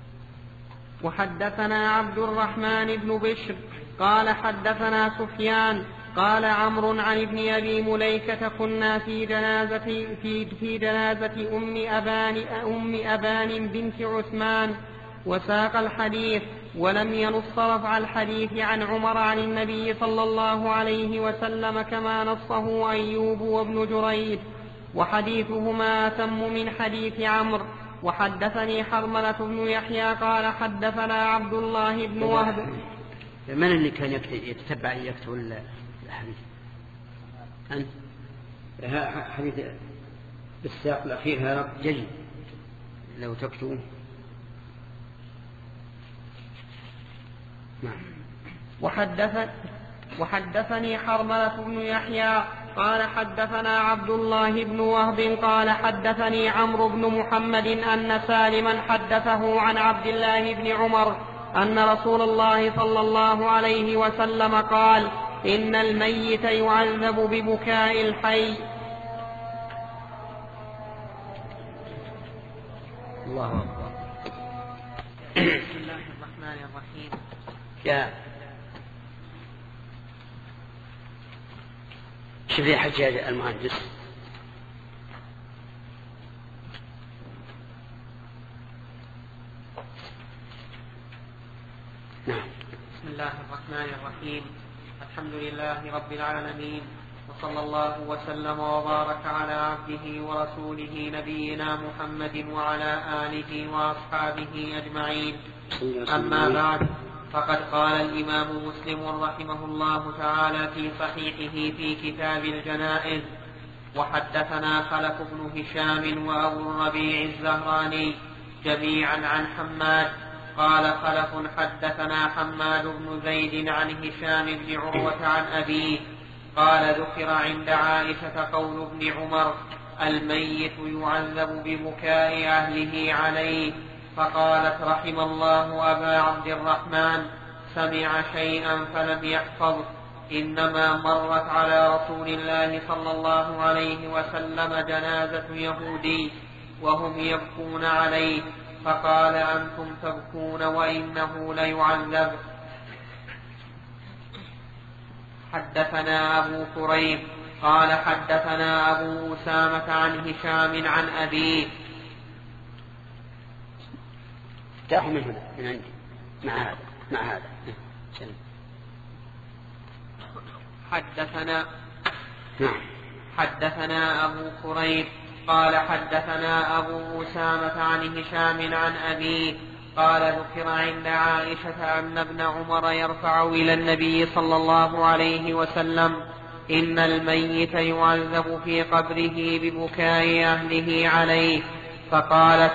وحدثنا عبد الرحمن بن بشر قال حدثنا سفيان قال عمرو عن ابن أبي مليكة كنا في جنازة أم أبان بنت عثمان وساق الحديث ولم ينص رفع الحديث عن عمر عن النبي صلى الله عليه وسلم كما نصه أيوب وابن جريج، وحديثهما أتم من حديث عمرو. وحدثني حرملة بن يحيى قال حدثنا عبد الله بن وهب. من اللي كان يتتبع يكتب الحديث؟ أنت؟ حديث بالساق الأخير هذا جيد لو تكتبه. وحدثني حرملة بن يحيى قال حدثنا عبد الله بن وهب قال حدثني عمرو بن محمد أن سالما حدثه عن عبد الله بن عمر أن رسول الله صلى الله عليه وسلم قال إن الميت يعذب ببكاء الحي. الله أكبر. بسم الله الرحمن الرحيم. شوف يا حجاج المهندس. نعم. بسم الله الرحمن الرحيم. الحمد لله رب العالمين، وصلى الله وسلم وبارك على عبده ورسوله نبينا محمد وعلى آله وأصحابه أجمعين. أما بعد، فقد قال الإمام مسلم رحمه الله تعالى في صحيحه في كتاب الجنائز: وحدثنا خلف بن هشام وأبو الربيع الزهراني جميعا عن حماد قال خلف حدثنا حماد بن زيد عن هشام بن عروة عن أبيه قال ذكر عند عائشة قول ابن عمر: الميت يعذب ببكاء أهله عليه، فقالت: رحم الله أبا عبد الرحمن، سمع شيئا فلم يحفظ، إنما مرت على رسول الله صلى الله عليه وسلم جنازة يهودي وهم يبكون عليه، فقال: أنتم تبكون وإنه ليعذب. حدثنا أبو كريب قال حدثنا أبو أسامة عن هشام عن أبيه. تأخذ من هنا من عندي مع هذا حدثنا أبو كريب قال حدثنا أبو أسامة عن هشام عن أبيه قال ذكر عند عائشة أن ابن عمر يرفع إلى النبي صلى الله عليه وسلم: إن الميت يعذب في قبره ببكاء أهله عليه، فقالت: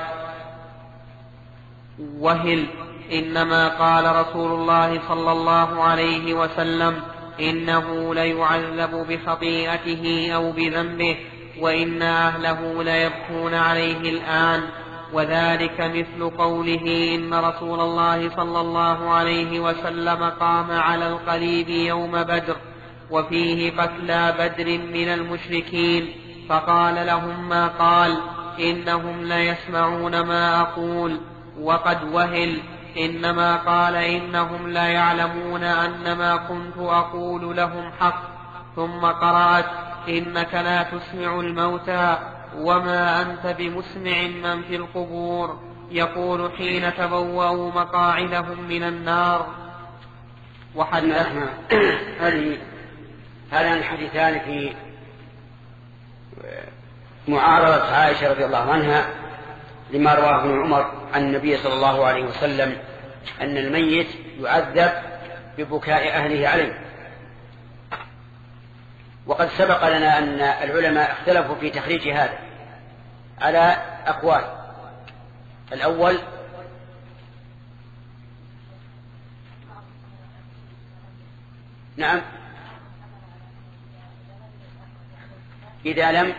وهل، إنما قال رسول الله صلى الله عليه وسلم: إنه ليعذب بخطيئته أو بذنبه، وإن أهله ليبكون عليه الآن. وذلك مثل قوله: إن رسول الله صلى الله عليه وسلم قام على القليب يوم بدر وفيه قتلى بدر من المشركين، فقال لهم ما قال: إنهم ليسمعون ما أقول. وقد وهل، إنما قال: إنهم لا يعلمون أن ما كنت أقول لهم حق. ثم قرأت: إنك لا تسمع الموتى وما أنت بمسمع من في القبور، يقول حين تبوأوا مقاعدهم من النار. وحدثنا هذان الحديثان في معارضة عائشة رضي الله عنها لما رواه ابن عمر عن النبي صلى الله عليه وسلم أن الميت يعذب ببكاء أهله عليه. وقد سبق لنا أن العلماء اختلفوا في تخريج هذا على أقوال. الأول: نعم، إذا لم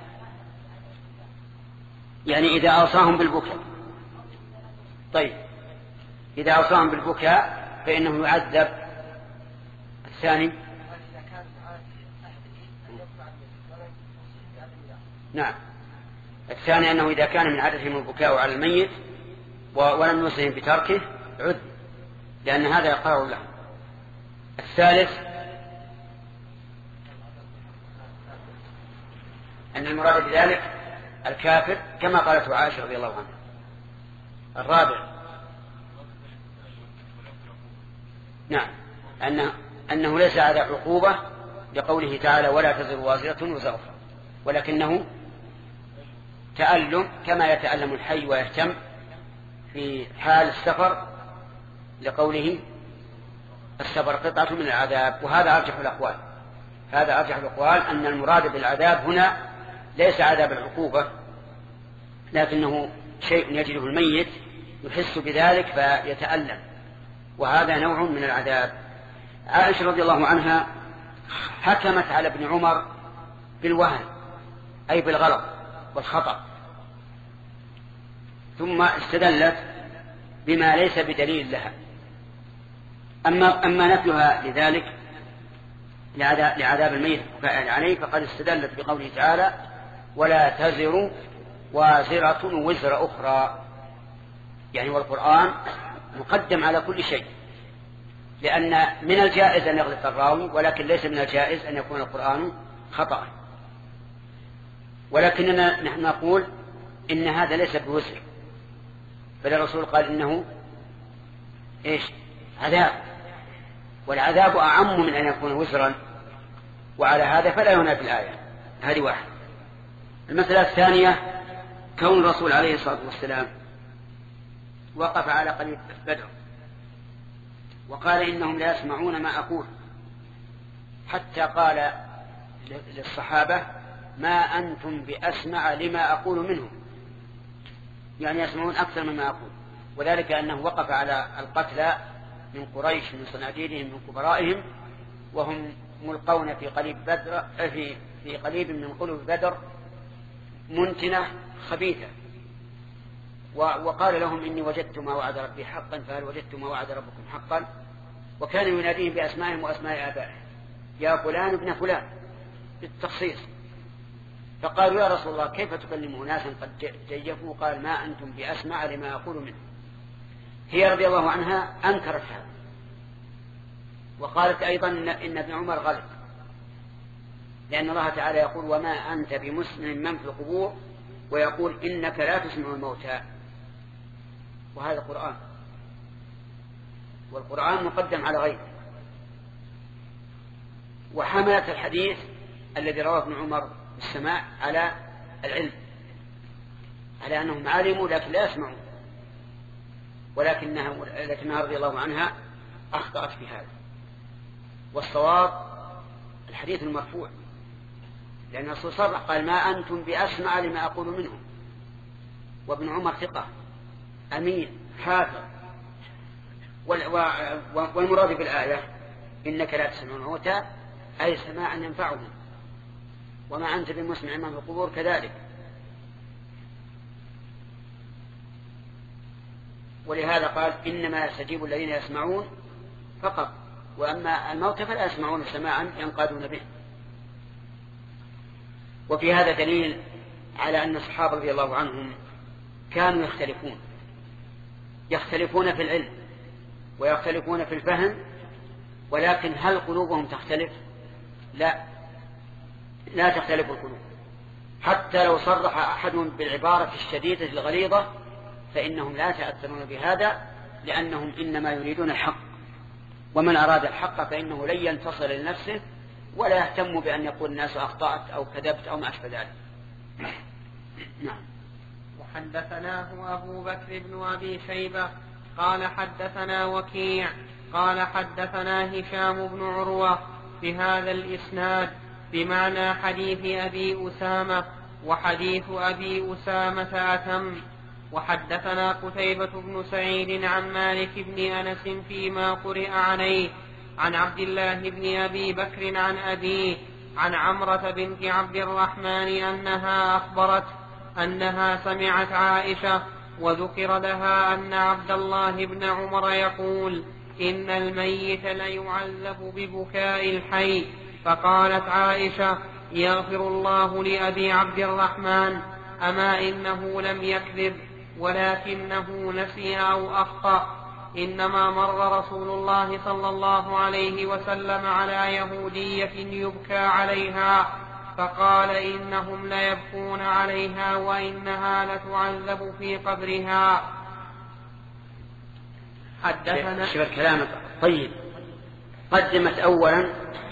يعني إذا أوصاهم بالبكاء. طيب، إذا أوصاهم بالبكاء فإنه يعذب. الثاني: نعم، الثاني أنه إذا كان من عادتهم البكاء على الميت ولم يوصهم بتركه عذب، لأن هذا يقرر له. الثالث أن المراد بذلك الكافر كما قالت عائشة رضي الله عنها. الرابع: نعم، أنه ليس على عقوبة لقوله تعالى ولا تزر وازرة وزر أخرى، ولكنه تألم كما يتألم الحي ويهتم في حال السفر لقوله السفر قطعة من العذاب. وهذا أرجح الأقوال، هذا أرجح الأقوال أن المراد بالعذاب هنا ليس عذاب العقوبة، لكنه شيء يجده الميت يحس بذلك فيتألم، وهذا نوع من العذاب. عائشة رضي الله عنها حكمت على ابن عمر بالوهن أي بالغلط والخطأ، ثم استدلت بما ليس بدليل لها. أما نفيها لذلك لعذاب الميت الفاعل عليه فقد استدلت بقوله تعالى ولا تزر وازرة وزر أخرى، يعني والقرآن مقدم على كل شيء، لأن من الجائز أن يغلط الراوي، ولكن ليس من الجائز أن يكون القرآن خطأ. ولكننا نحن نقول إن هذا ليس بوزر، بل الرسول قال إنه عذاب، والعذاب أعم من أن يكون وزرا، وعلى هذا فلا ينافي الآية. هذه واحد. المسألة الثانية كون الرسول عليه الصلاة والسلام وقف على قليب بدر وقال إنهم لا يسمعون ما أقول، حتى قال للصحابة ما أنتم بأسمع لما أقول منهم، يعني يسمعون أكثر مما أقول. وذلك أنه وقف على القتلى من قريش من صناديدهم من كبرائهم، وهم ملقون في قليب بدر في قليب من قلوب بدر منتنة خبيثة، وقال لهم إني وجدت ما وعد ربي حقا فهل وجدت ما وعد ربكم حقا. وكان يناديهم بأسمائهم وأسماء آبائهم يا فلان ابن فلان بالتخصيص. فقالوا يا رسول الله كيف تكلمه ناسا قد جيفوا؟ قال ما أنتم بأسمع لما أقول منه. هي رضي الله عنها أنكرت هذا، وقالت أيضا إن ابن عمر غلط، لأن الله تعالى يقول وما أنت بمسمع من في القبور، ويقول إنك لا تسمع الموتى، وهذا القرآن، والقرآن مقدم على غيره. وحملت الحديث الذي رواه ابن عمر بالسماع على العلم، على أنهم علموا لكن لا يسمعون، لكنها رضي الله عنها أخطأت في هذا. والصواب الحديث المرفوع، لأن الرسول صرح قال ما أنتم بأسمع لما أقول منهم. وابن عمر ثقة أمين حافظ، والمراد بالآية إنك لا تسمع الموتى أي سماعا ينفعهم، وما أنت بمسمع من في القبور كذلك. ولهذا قال إنما يستجيب الذين يسمعون فقط، وأما الموتى فلا يسمعون سماعا ينقادون به. وفي هذا دليل على أن الصحابة رضي الله عنهم كانوا يختلفون في العلم ويختلفون في الفهم، ولكن هل قلوبهم تختلف؟ لا تختلف القلوب. حتى لو صرح أحدهم بالعبارة الشديدة الغليظة فإنهم لا يتأثرون بهذا، لأنهم إنما يريدون الحق، ومن أراد الحق فإنه لن ينتصر لنفسه ولا يهتم بأن يقول الناس أخطأت أو كذبت أو ما أشبه ذلك. نعم. وحدثناه أبو بكر بن أبي شيبة قال حدثنا وكيع قال حدثنا هشام بن عروة بهذا الإسناد بمعنى حديث أبي أسامة، وحديث أبي أسامة أتم. وحدثنا قتيبة بن سعيد عن مالك بن أنس فيما قرئ عليه عن عبد الله بن أبي بكر عن أبيه عن عمرة بنت عبد الرحمن أنها أخبرت أنها سمعت عائشة وذكر لها أن عبد الله بن عمر يقول إن الميت ليعذب ببكاء الحي، فقالت عائشة يغفر الله لأبي عبد الرحمن، أما إنه لم يكذب ولكنه نسي أو أخطأ، إنما مر رسول الله صلى الله عليه وسلم على يهودية يبكى عليها فقال إنهم ليبكون عليها وإنها لتعذب في قبرها. حدثنا شوف كلامك طيب، قدمت أولا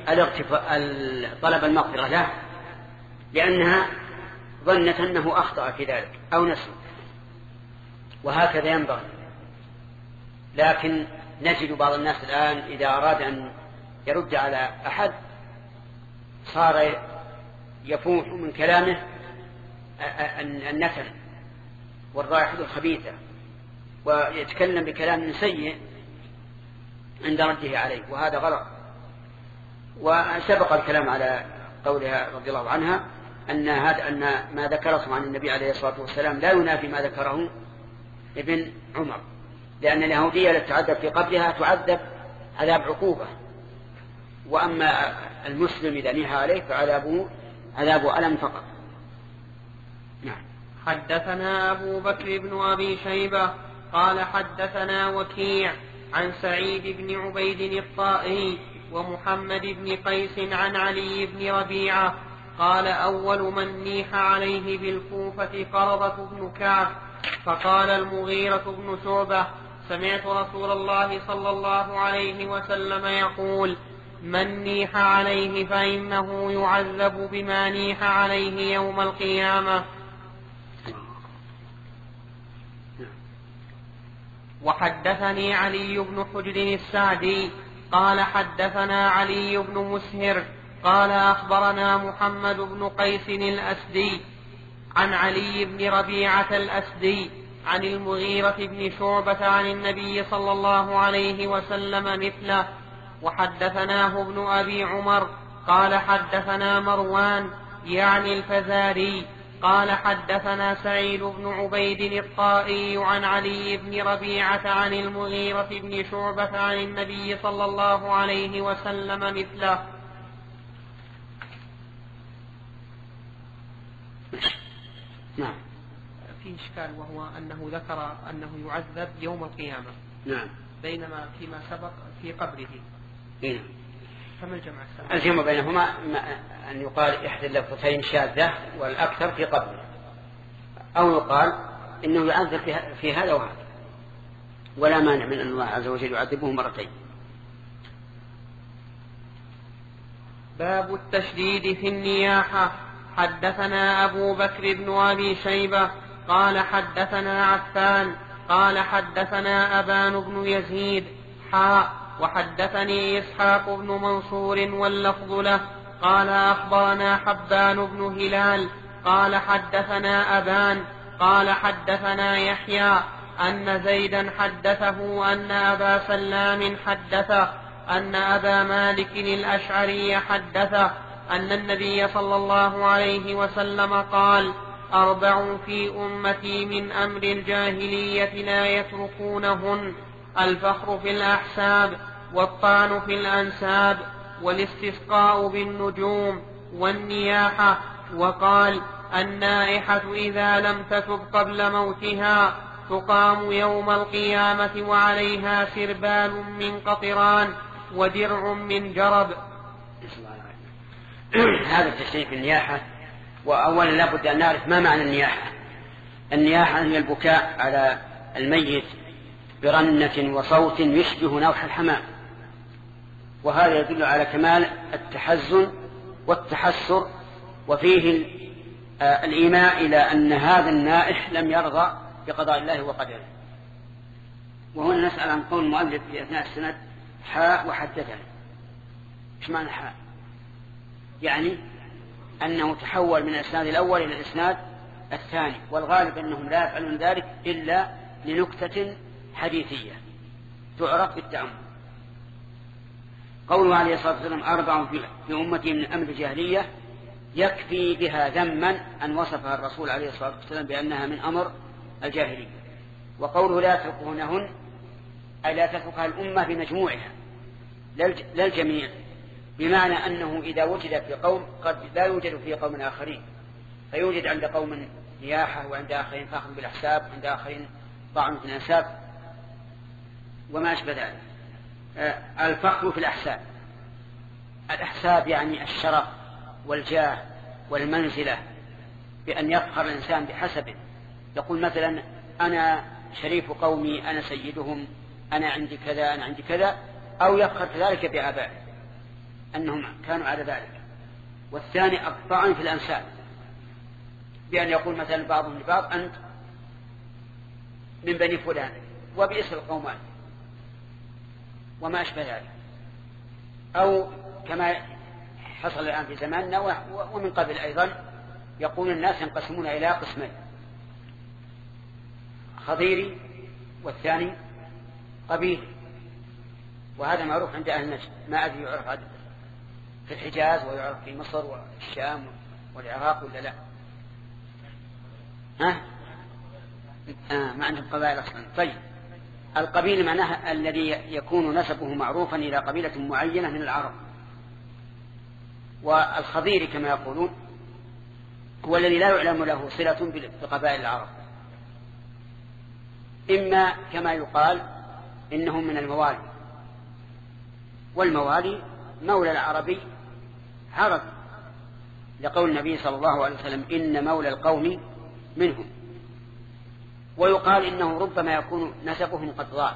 طلب المغفرة له لأنها ظنت أنه أخطأ في ذلك أو نسي، وهكذا ينبغي. لكن نجد بعض الناس الآن إذا أراد أن يرد على أحد صار يفوح من كلامه النتن والرائحة الخبيثة، ويتكلم بكلام سيء عند رده عليه، وهذا غلط. وسبق الكلام على قولها رضي الله عنها أن ما ذكره عن النبي عليه الصلاة والسلام لا ينافي ما ذكره ابن عمر، لأن اليهودية التي تعذب في قبرها تعذب عذاب عقوبة، وأما المسلم إذا نيح عليه فعذابه عذاب ألم فقط. نعم. حدثنا أبو بكر بن أبي شيبة قال حدثنا وكيع عن سعيد بن عبيد الطائي ومحمد بن قيس عن علي بن ربيعة قال أول من نيح عليه بالكوفة قرظة بن كعب، فقال المغيرة بن شعبة سمعت رسول الله صلى الله عليه وسلم يقول من نيح عليه فإنه يعذب بما نيح عليه يوم القيامة. وحدثني علي بن حجر السعدي قال حدثنا علي بن مسهر قال أخبرنا محمد بن قيس الأسدي عن علي بن ربيعة الأسدي عن المغيرة بن شعبة عن النبي صلى الله عليه وسلم مثله. وحدثناه ابن أبي عمر قال حدثنا مروان يعني الفزاري قال حدثنا سعيد بن عبيد الطائي عن علي بن ربيعة عن المغيرة بن شعبة عن النبي صلى الله عليه وسلم مثله. نعم. في إشكال وهو أنه ذكر أنه يعذب يوم القيامة. نعم. بينما فيما سبق في قبره. نعم. فما الجمع السابق؟ الجمع بينهما أن يقال إحدى اللفظتين شاذة والأكثر في قبره، أو يقال إنه يعذب في هذا وهذا، ولا مانع من أن الله عز وجل يعذبه مرتين. باب التشديد في النياحة. حدثنا أبو بكر بن أبي شيبة قال حدثنا عفان قال حدثنا أبان بن يزيد وحدثني إسحاق بن منصور واللفظ له قال أخبرنا حبان بن هلال قال حدثنا أبان قال حدثنا يحيى أن زيدا حدثه أن أبا سلام حدثه أن أبا مالك الأشعري حدثه أن النبي صلى الله عليه وسلم قال 4 في أمتي من أمر الجاهلية لا يتركونهن: الفخر في الأحساب، والطعن في الأنساب، والاستسقاء بالنجوم، والنياحة. وقال: النائحة إذا لم تتب قبل موتها تقام يوم القيامة وعليها سربال من قطران ودرع من جرب. هذا التشريف في النياحة. وأولا لابد أن نعرف ما معنى النياحة. النياحة هي البكاء على الميت برنة وصوت يشبه نوح الحمام، وهذا يدل على كمال التحزن والتحسر، وفيه الإيماء إلى أن هذا النائح لم يرضى بقضاء الله وقدره. وهنا نسأل عن قول المؤلف في أثناء السند: حاء وحدثنا. إيش معنى حاء؟ يعني أنه تحول من الإسناد الأول إلى الإسناد الثاني، والغالب أنهم لا يفعلون ذلك إلا لنكتة حديثية تعرف بالتأمل. قوله عليه الصلاة والسلام: 4 في أمتي من أمر الجاهلية، يكفي بها ذما أن وصفها الرسول عليه الصلاة والسلام بأنها من أمر الجاهلية. وقوله لا يتركونهن أي لا تتركها الأمة بمجموعها لا الجميع، بمعنى أنه إذا وجد في قوم قد لا يوجد في قوم آخرين، فيوجد عند قوم نياحة، وعند آخرين فخر بالأحساب، وعند آخرين طعن في الأنساب وما أشبه ذلك. الفخر في الأحساب، الأحساب يعني الشرف والجاه والمنزلة، بأن يفخر الإنسان بحسبه، يقول مثلا: أنا شريف قومي، أنا سيدهم، أنا عندي كذا، أنا عندي كذا، أو يفخر كذلك بآبائه أنهم كانوا على ذلك. والثاني الطعن في الأنساب، بأن يقول مثلا بعضهم لبعض أنت من بني فلان وبئس القومان وما أشبه ذلك. أو كما حصل الآن في زماننا ومن قبل أيضا، يقول الناس ينقسمون إلى قسمين: خضيري والثاني قبيلي. وهذا معروف عند أهل نجد، ما أدري يعرف في الحجاز ويعرف في مصر والشام والعراق ولا لا؟ ما عندهم قبائل أصلا. طيب، القبيل معناها الذي يكون نسبه معروفا إلى قبيلة معينة من العرب. والخضيري كما يقولون هو الذي لا يعلم له صلة بقبائل العرب، إما كما يقال إنهم من الموالي، والموالي مولى العربي عرب، لقول النبي صلى الله عليه وسلم: إن مولى القوم منهم. ويقال إنه ربما يكون نسبهم قد ضاع،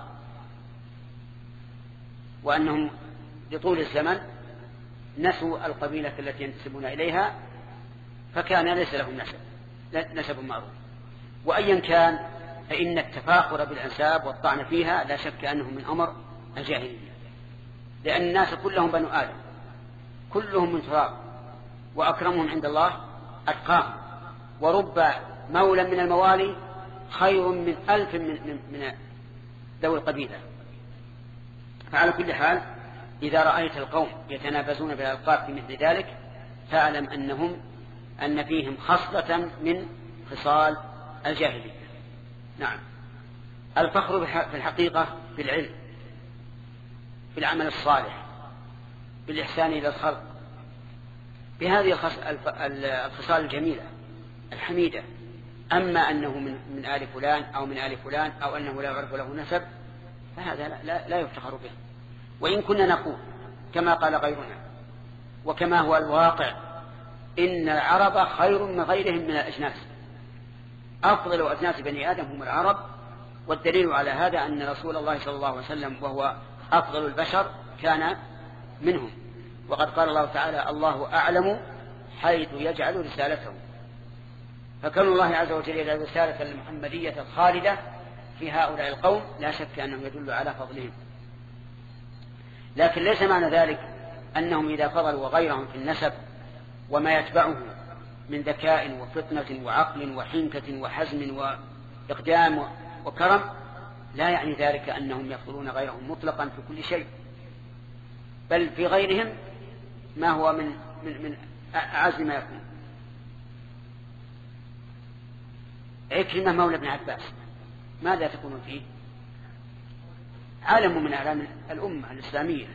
وأنهم لطول الزمن نسوا القبيلة التي ينتسبون إليها، فكان ليس لهم نسب معروف. وأيا كان، فإن التفاخر بالأنساب والطعن فيها لا شك أنه من أمر الجاهلية، لأن الناس كلهم بنو آدم، كلهم من تراب، وأكرمهم عند الله أتقاهم. ورب مولى من الموالي خير من 1000 من ذوي القبيلة. فعلى كل حال، إذا رأيت القوم يتنافسون بالألقاب في مثل ذلك، فاعلم أن فيهم خصلة من خصال الجاهلية. نعم. الفخر في الحقيقة بالعلم، بالعمل الصالح، بالإحسان إلى الخلق، بهذه الخصال الجميلة الحميدة. أما أنه من آل فلان أو من آل فلان أو أنه لا يعرف له نسب، فهذا لا يفتخر به. وإن كنا نقول كما قال غيرنا وكما هو الواقع إن العرب خير من غيرهم من الأجناس، أفضل أجناس بني آدم هم العرب. والدليل على هذا أن رسول الله صلى الله عليه وسلم وهو أفضل البشر كان منهم. وقد قال الله تعالى: الله أعلم حيث يجعل رسالته. فكون الله عز وجل يجعل رسالة المحمدية الخالدة في هؤلاء القوم لا شك أنه يدل على فضلهم. لكن ليس معنى ذلك أنهم إذا فضلوا غيرهم في النسب وما يتبعه من ذكاء وفطنة وعقل وحنكة وحزم وإقدام وكرم، لا يعني ذلك أنهم يفضلون غيرهم مطلقا في كل شيء، بل في غيرهم ما هو من أعز ما يكون. عكرمة مولى ابن عباس ماذا تكون فيه؟ عالم من أعلام الأمة الإسلامية،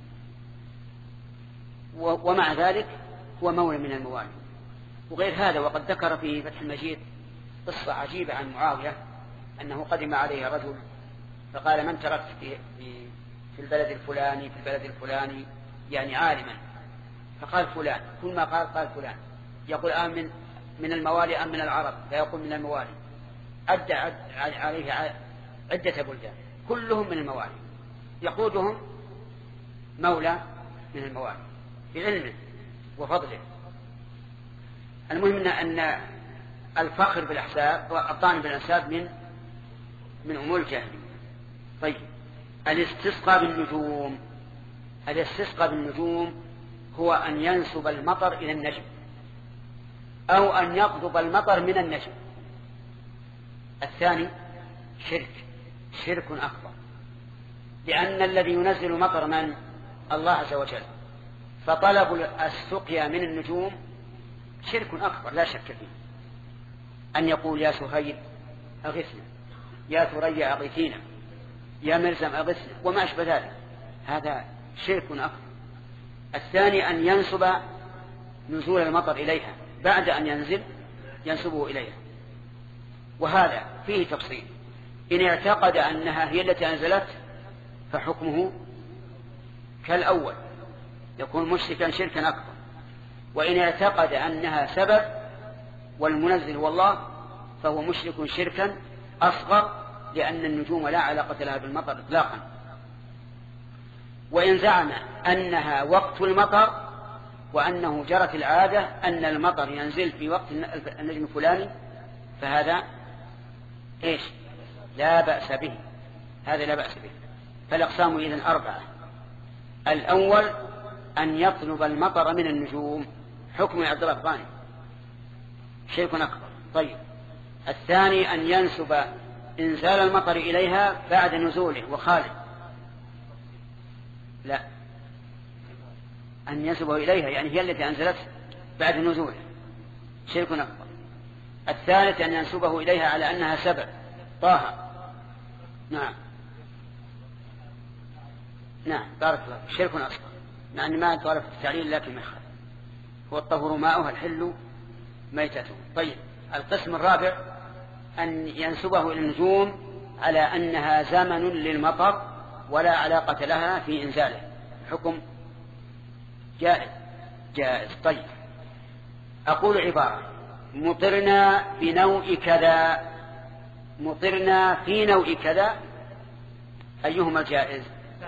ومع ذلك هو مولى من الموالي. وغير هذا، وقد ذكر في فتح المجيد قصة عجيبة عن معاوية أنه قدم عليه رجل فقال: من تركت في البلد الفلاني يعني عالما؟ فقال: فلان. كل ما قال فلان. يقول: من الموالي أم من العرب؟ فيقول: من الموالي. أدى عليه عدة بلدان كلهم من الموالي، يقودهم مولى من الموالي بعلمه وفضله. المهم أن الفخر بالأحساب والطعن بالأنساب من أمور الجاهلية. طيب، الاستسقاء بالنجوم هو أن ينسب المطر إلى النجم، أو أن يقضب المطر من النجم. الثاني شرك أكبر، لأن الذي ينزل مطر من الله عز وجل، فطلب السقيا من النجوم شرك أكبر لا شك فيه. أن يقول: يا سهيل أغثنا، يا ثريا أغثينا، يا ملزم أغثنا، وما أشبه ذلك، هذا شرك أكبر. الثاني أن ينسب نزول المطر إليها بعد أن ينسبه إليها، وهذا فيه تفصيل. إن اعتقد أنها هي التي أنزلت فحكمه كالأول، يكون مشركا شركا أكبر. وإن اعتقد أنها سبب والمنزل هو الله فهو مشرك شركا أصغر، لأن النجوم لا علاقة لها بالمطر إطلاقا. وإن زعم أنها وقت المطر وأنه جرت العادة أن المطر ينزل في وقت النجم الفلاني فهذا إيش؟ لا بأس به، هذا لا بأس به. فالأقسام إذن 4. الأول أن يطلب المطر من النجوم، حكم عبد الله الثاني شرك أكبر. طيب، الثاني أن ينسب إنزال المطر إليها بعد نزوله وخالد، لا، أن ينسبه إليها يعني هي التي أنزلت بعد نزوله، شرك أكبر. الثالث أن ينسبه إليها على أنها سبب، طه. نعم نعم، بارك الله، شرك أصغر، مع أن ما طالب التعليل لكن مخل، هو الطهور ماؤها الحل ميتته. طيب، القسم الرابع أن ينسبه إلى النجوم على أنها زمن للمطر ولا علاقة لها في إنزاله، حكم جائز. طيب، أقول عبارة: مطرنا بنوع كذا، مطرنا في نوع كذا، أيهما الجائز؟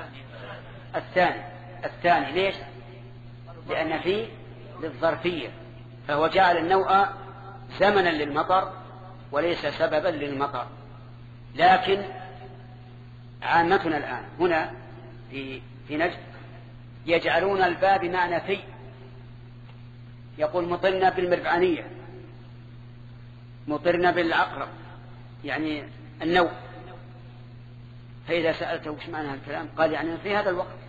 الثاني. ليش؟ لأن فيه للظرفية، فهو جعل النوع زمنا للمطر وليس سببا للمطر. لكن عامتنا الآن هنا في نجد يجعلون الباء بمعنى في، يقول مطرنا بالمربعانية، مطرنا بالعقرب، يعني النوع. فإذا سألته وش معنى الكلام قال يعني في هذا الوقت.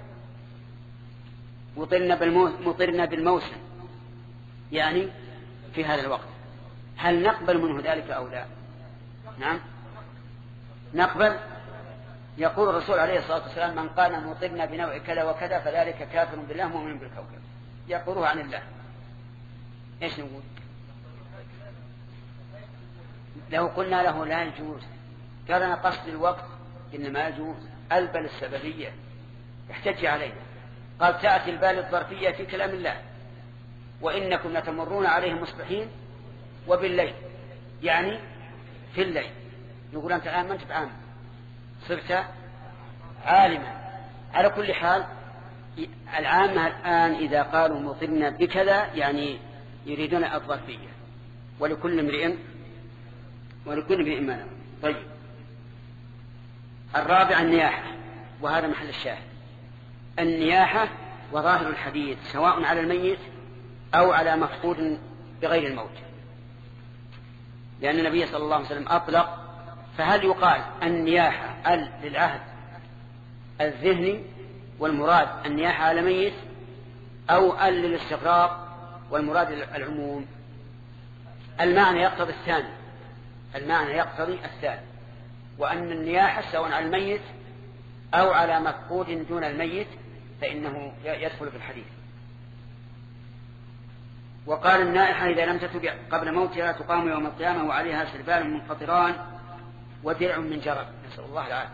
مطرنا بالموسم يعني في هذا الوقت. هل نقبل منه ذلك أو لا؟ نعم نقبل. يقول الرسول عليه الصلاة والسلام: من قال مطرنا بنوع كذا وكذا فذلك كافر بالله مؤمن بالكوكب. يقولوه عن الله. ايش نقول؟ لو قلنا له لا يجوز قال أنا قصد الوقت، إنما يجوز، البل السببية، يحتج عليه. قال تأتي البال الظرفية في كلام الله: وإنكم لتمرون عليهم مصبحين وبالليل، يعني في الليل. يقول أنت الآن ما أنت بعام، صرت عالما. على كل حال العامة الآن إذا قالوا مطرنا بكذا يعني يريدون الظرفية، ولكل امرئ ما نوى. طيب، الرابع النياحة، وهذا محل الشاهد. النياحة وظاهر الحديث سواء على الميت أو على مفقود بغير الموت، لأن النبي صلى الله عليه وسلم أطلق. فهل يقال النياحة للعهد الذهني والمراد النياحة على ميت، أو للاستغراق والمراد العموم؟ المعنى يقتضي الثاني، وأن النياحة سواء على الميت أو على مفقود دون الميت فإنه يدخل في الحديث. وقال النائحة إذا لم تتب قبل موتها تقام يوم القيامة وعليها سربال من قطران ودرع من جرب، نسأل الله العافية.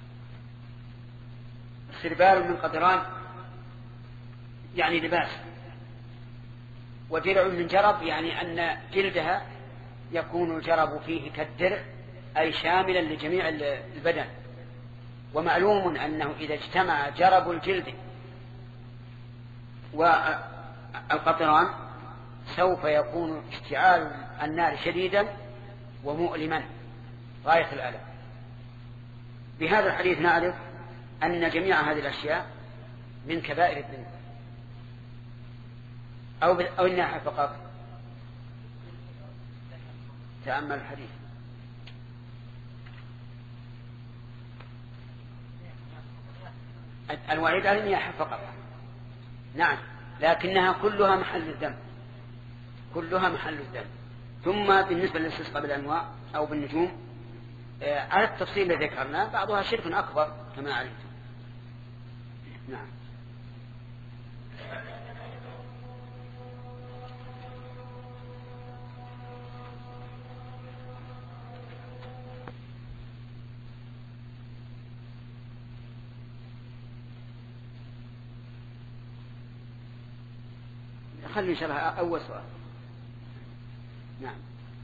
سربال من قطران يعني لباس، ودرع من جرب يعني أن جلدها يكون الجرب فيه كالدرع، أي شاملا لجميع البدن. ومعلوم أنه إذا اجتمع جرب الجلد والقطران سوف يكون اشتعال النار شديدا ومؤلما غاية الألم. بهذا الحديث نعرف أن جميع هذه الأشياء من كبائر الذنوب، أو الناحية فقط. تأمل الحديث. الوعيد على النياحة فقط، نعم، لكنها كلها محل الذنب. ثم بالنسبة للاستسقاء بالأنواع أو بالنجوم على التفصيل الذي ذكرنا، بعضها شرك أكبر كما علمتم. نعم. خلي شبه أول سؤال. نعم.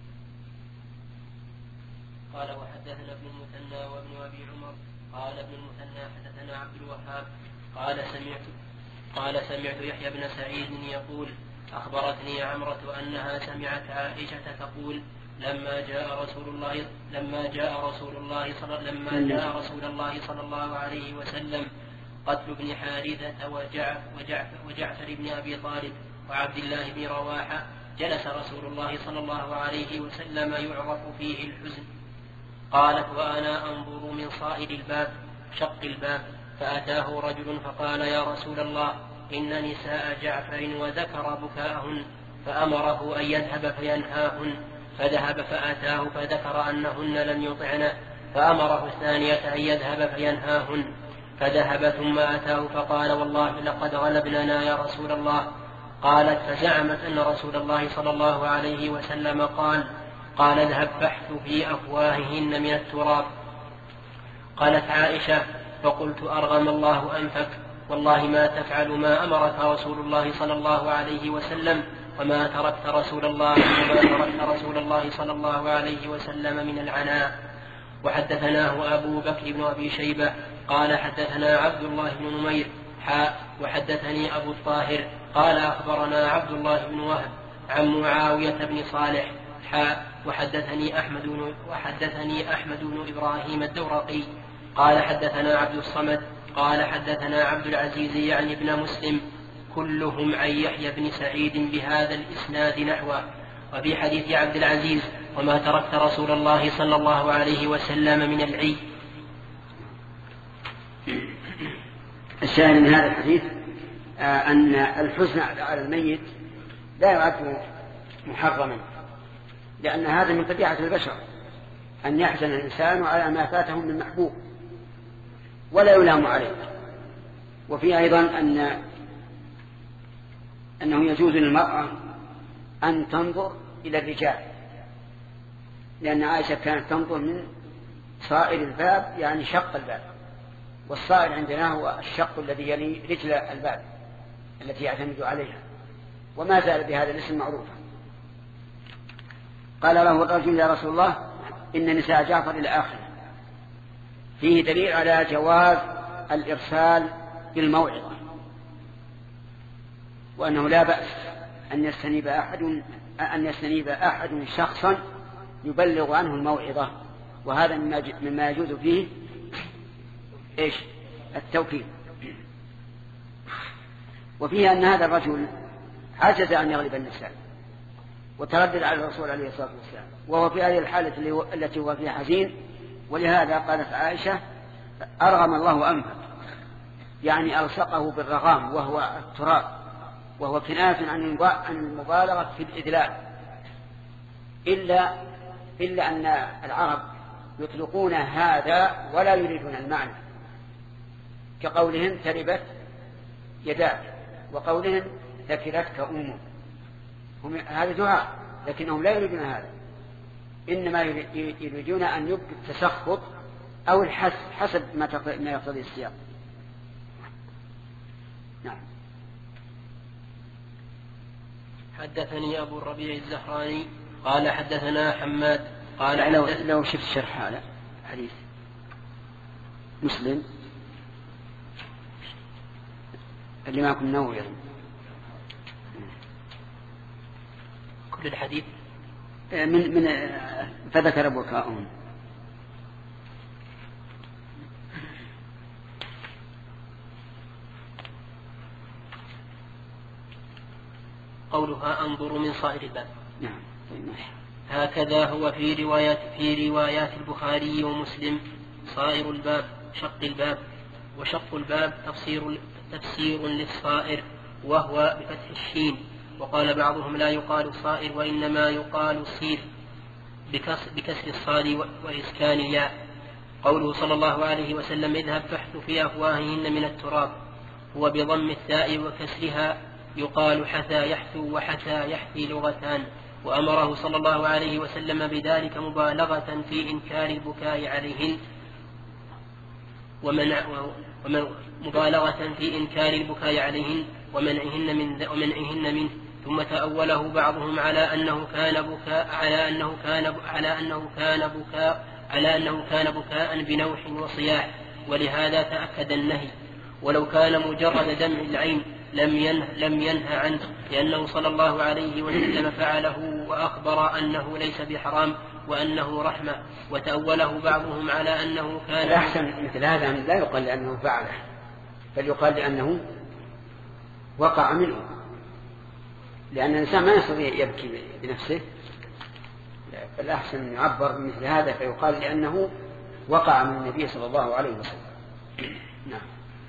قال وحدثنا ابن المثنى وابن أبي عمر قال ابن المثنى حدثنا عبد الوهاب قال سمعت يحيى بن سعيد يقول أخبرتني عمرة أنها سمعت عائشة تقول لما جاء رسول الله صلى الله عليه وسلم قتل ابن حارثة وجعفر بن أبي طالب وعبد الله بن رواحة جلس رسول الله صلى الله عليه وسلم يعرف فيه الحزن. قالت وأنا أنظر من صائد الباب شق الباب فأتاه رجل فقال يا رسول الله إن نساء جعفر وذكر بكاءهن فأمره أن يذهب فينهاهن فذهب فأتاه فذكر أنهن لم يطعنه فأمره الثانية أن يذهب فينهاهن فذهب ثم أتاه فقال والله لقد غلبننا يا رسول الله. قالت فزعمت أن رسول الله صلى الله عليه وسلم قال اذهب فاحث في أفواههن من التراب. قالت عائشة فقلت أرغم الله أنفك والله ما تفعل ما أمرك رسول الله صلى الله عليه وسلم وما تركت رسول الله صلى الله عليه وسلم من العناء. وحدثناه أبو بكر بن أبي شيبة قال حدثنا عبد الله بن نمير وحدثني أبو الطاهر قال أخبرنا عبد الله بن وهب عن معاوية بن صالح وحدثني أحمد بن إبراهيم الدورقي قال حدثنا عبد الصمد قال حدثنا عبد العزيز يعني ابن مسلم كلهم عن يحيى بن سعيد بهذا الإسناد نحوه. وفي حديث عبد العزيز وما تركت رسول الله صلى الله عليه وسلم من العي. الشاهد من هذا الحديث أن الحزن على الميت لا يعد محرما، لأن هذا من طبيعة البشر أن يحزن الإنسان على ما فاته من محبوب ولا يلام عليه. وفي أيضا أنه يجوز للمرأة أن تنظر إلى الرجال، لأن عائشة كانت تنظر من صائر الباب يعني شق الباب، والصائر عندنا هو الشق الذي يلي رجل الباب التي يعتمد عليها، وما زال بهذا الاسم معروفا. قال له الرجل يا رسول الله إن نساء جعفر إلى آخره، فيه دليل على جواز الإرسال بالموعظة، وأنه لا بأس أن يستنيب أحد شخصا يبلغ عنه الموعظة، وهذا مما يجوز فيه التوكيل. وفيه أن هذا الرجل عجز أن يغلب النساء وتردد على الرسول عليه الصلاة والسلام، وهو في هذه الحالة التي هو فيها حزين، ولهذا قالت عائشة أرغم الله أنفك، يعني ألصقه بالرغام وهو التراب، وهو كناية عن المبالغة في الإدلال، إلا أن العرب يطلقون هذا ولا يريدون المعنى، كقولهم تربت يداك، وقولهم ذكرتك أمك، هذا دعاء، لكنهم لا يريدون هذا، إنما يريدون أن يبقى التسخط أو الحس حسب ما يقتضي السياق. نعم. حدثني أبو الربيع الزهراني قال حدثنا حماد قال لو شفت شرح هذا حديث مسلم اللي معكم نووي كل الحديث من فذكر بكاءهم. قولها أنظر من صائر الباب. نعم. هكذا هو في روايات البخاري ومسلم صائر الباب شق الباب، وشق الباب تفسير للصائر وهو بفتح الشين، وقال بعضهم لا يقال صائر وإنما يقال صير بكسر الصاد وإسكان الياء. قوله صلى الله عليه وسلم اذهب فاحث في أفواههن من التراب هو بضم الثاء وكسرها، يقال حثى يحثو وحثى يحثي لغتان، وأمره صلى الله عليه وسلم بذلك مبالغة في إنكار البكاء عليهن ومنعهن منه. ثم تأوله بعضهم على أنه كان بكاء بنوح وصياح، ولهذا تأكد النهي. ولو كان مجرد دمع العين لم ينه عنه، لأنه صلى الله عليه وسلم فعله وأخبر أنه ليس بحرام وأنه رحمة. وتأوله بعضهم على أنه كان الأحسن مثل هذا لا يقال لأنه فعله، بل يقال لأنه وقع منه، لأن الإنسان ما يستطيع يبكي بنفسه، فالأحسن يعبر مثل هذا فيقال لأنه وقع من النبي صلى الله عليه وسلم. نعم.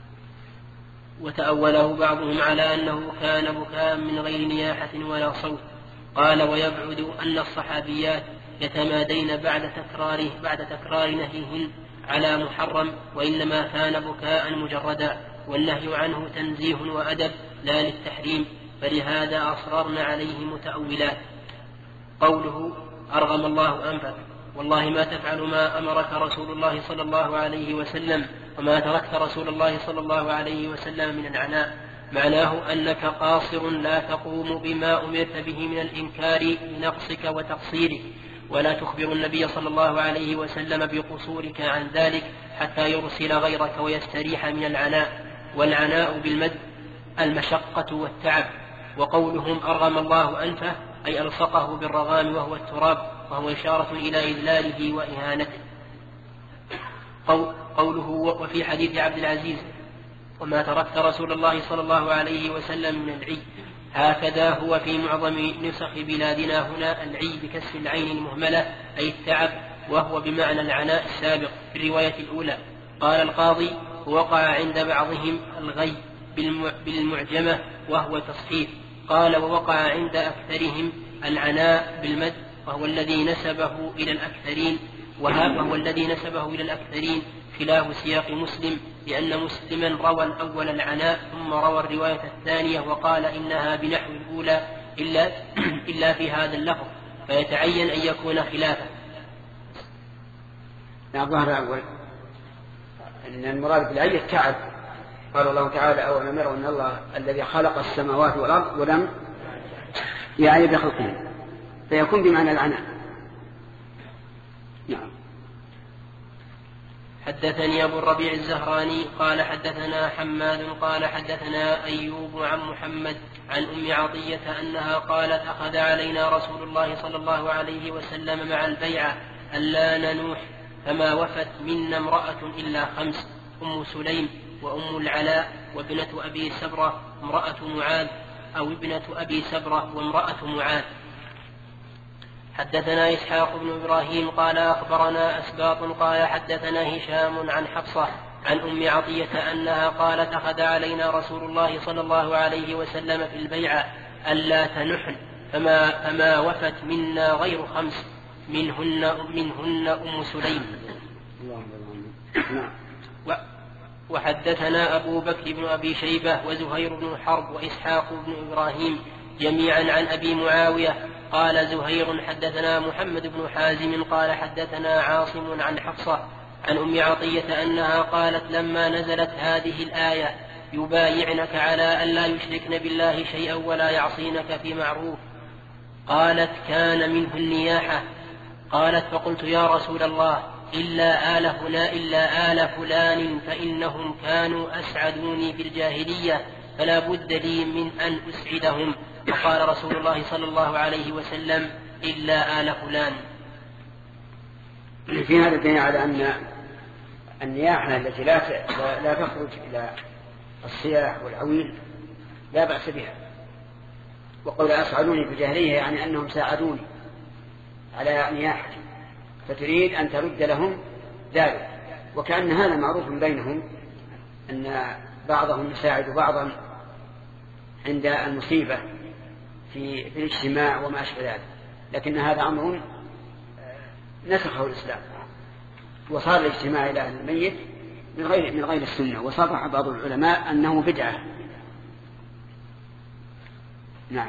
وتأوله بعضهم على أنه كان بكاء من غير نياحة ولا صوت. قال: ويبعد أن الصحابيات يتمادين بعد تكرار نهيهن على محرم، وإنما كان بكاء مجردا، والنهي عنه تنزيه وأدب لا للتحريم، فلهذا أصررن عليه متأولات. قوله: أرغم الله أنفك، والله ما تفعل ما أمرك رسول الله صلى الله عليه وسلم وما تركت رسول الله صلى الله عليه وسلم من العناء، معناه أنك قاصر لا تقوم بما أمرت به من الإنكار لنقصك وتقصيرك، ولا تخبر النبي صلى الله عليه وسلم بقصورك عن ذلك حتى يرسل غيرك ويستريح من العناء. والعناء بالمد المشقة والتعب. وقولهم أرغم الله أنفه أي ألصقه بالرغام وهو التراب، وهو إشارة إلى إذلاله وإهانته. قوله: وفي حديث عبد العزيز: وما تركت رسول الله صلى الله عليه وسلم من العي. هكذا هو في معظم نسخ بلادنا هنا العي بكسر العين المهملة أي التعب، وهو بمعنى العناء السابق في الرواية الأولى. قال القاضي: وقع عند بعضهم الغي بالمعجمة وهو تصحيف. قال: ووقع عند أكثرهم العناء بالمد وهو الذي نسبه إلى الأكثرين، وهو الذي نسبه إلى الأكثرين خلاف سياق مسلم، لأن مسلما روى الأول العناء ثم روى الرواية الثانية وقال إنها بنحو الأولى إلا في هذا اللفظ، فيتعين أن يكون خلافه. الظاهر الأول أن المراد بالعي التعب. قال الله تعالى: أولم يروا أن الله الذي خلق السماوات والأرض ولم يعي بخلقه، فيكون بمعنى العناء. نعم. حدثني أبو الربيع الزهراني قال حدثنا حماد قال حدثنا أيوب عن محمد عن أم عطية أنها قالت: أخذ علينا رسول الله صلى الله عليه وسلم مع البيعة ألا ننوح، فما وفت منا امرأة إلا 5: أم سليم وأم العلاء وابنة أبي سبرة امرأة معاذ، أو ابنة أبي سبرة وامرأة معاذ. حدثنا إسحاق بن إبراهيم قال أخبرنا أسباط قال حدثنا هشام عن حفصة عن أم عطية أنها قالت: أخذ علينا رسول الله صلى الله عليه وسلم في البيعة ألا تنحن، فما وفت منا غير 5 منهن أم سليم. وحدثنا أبو بكر بن أبي شيبة وزهير بن حرب وإسحاق بن إبراهيم جميعا عن أبي معاوية قال زهير: حدثنا محمد بن حازم قال حدثنا عاصم عن حفصة عن أم عطية أنها قالت: لما نزلت هذه الآية يبايعنك على أن لا يشركن بالله شيئا ولا يعصينك في معروف، قالت: كان منه النياحة. قالت: فقلت: يا رسول الله، إلا آل فلان فإنهم كانوا أسعدوني في الجاهلية، فلا بد لي من أن أسعدهم. فقال رسول الله صلى الله عليه وسلم: إلا آل فلان. في هذا الدليل على أن النياحة التي لا تخرج إلى الصياح والعويل لا بأس بها. وقول أسعدوني في الجاهلية يعني أنهم ساعدوني على نياحتي، فتريد أن ترد لهم ذلك. وكأن هذا معروف بينهم أن بعضهم يساعد بعضا عند المصيبة في الاجتماع وما أشبه ذلك، لكن هذا أمر نسخه الإسلام، وصار الاجتماع إلى أهل الميت من غير السنة، وصرح بعض العلماء أنه بدعة. نعم.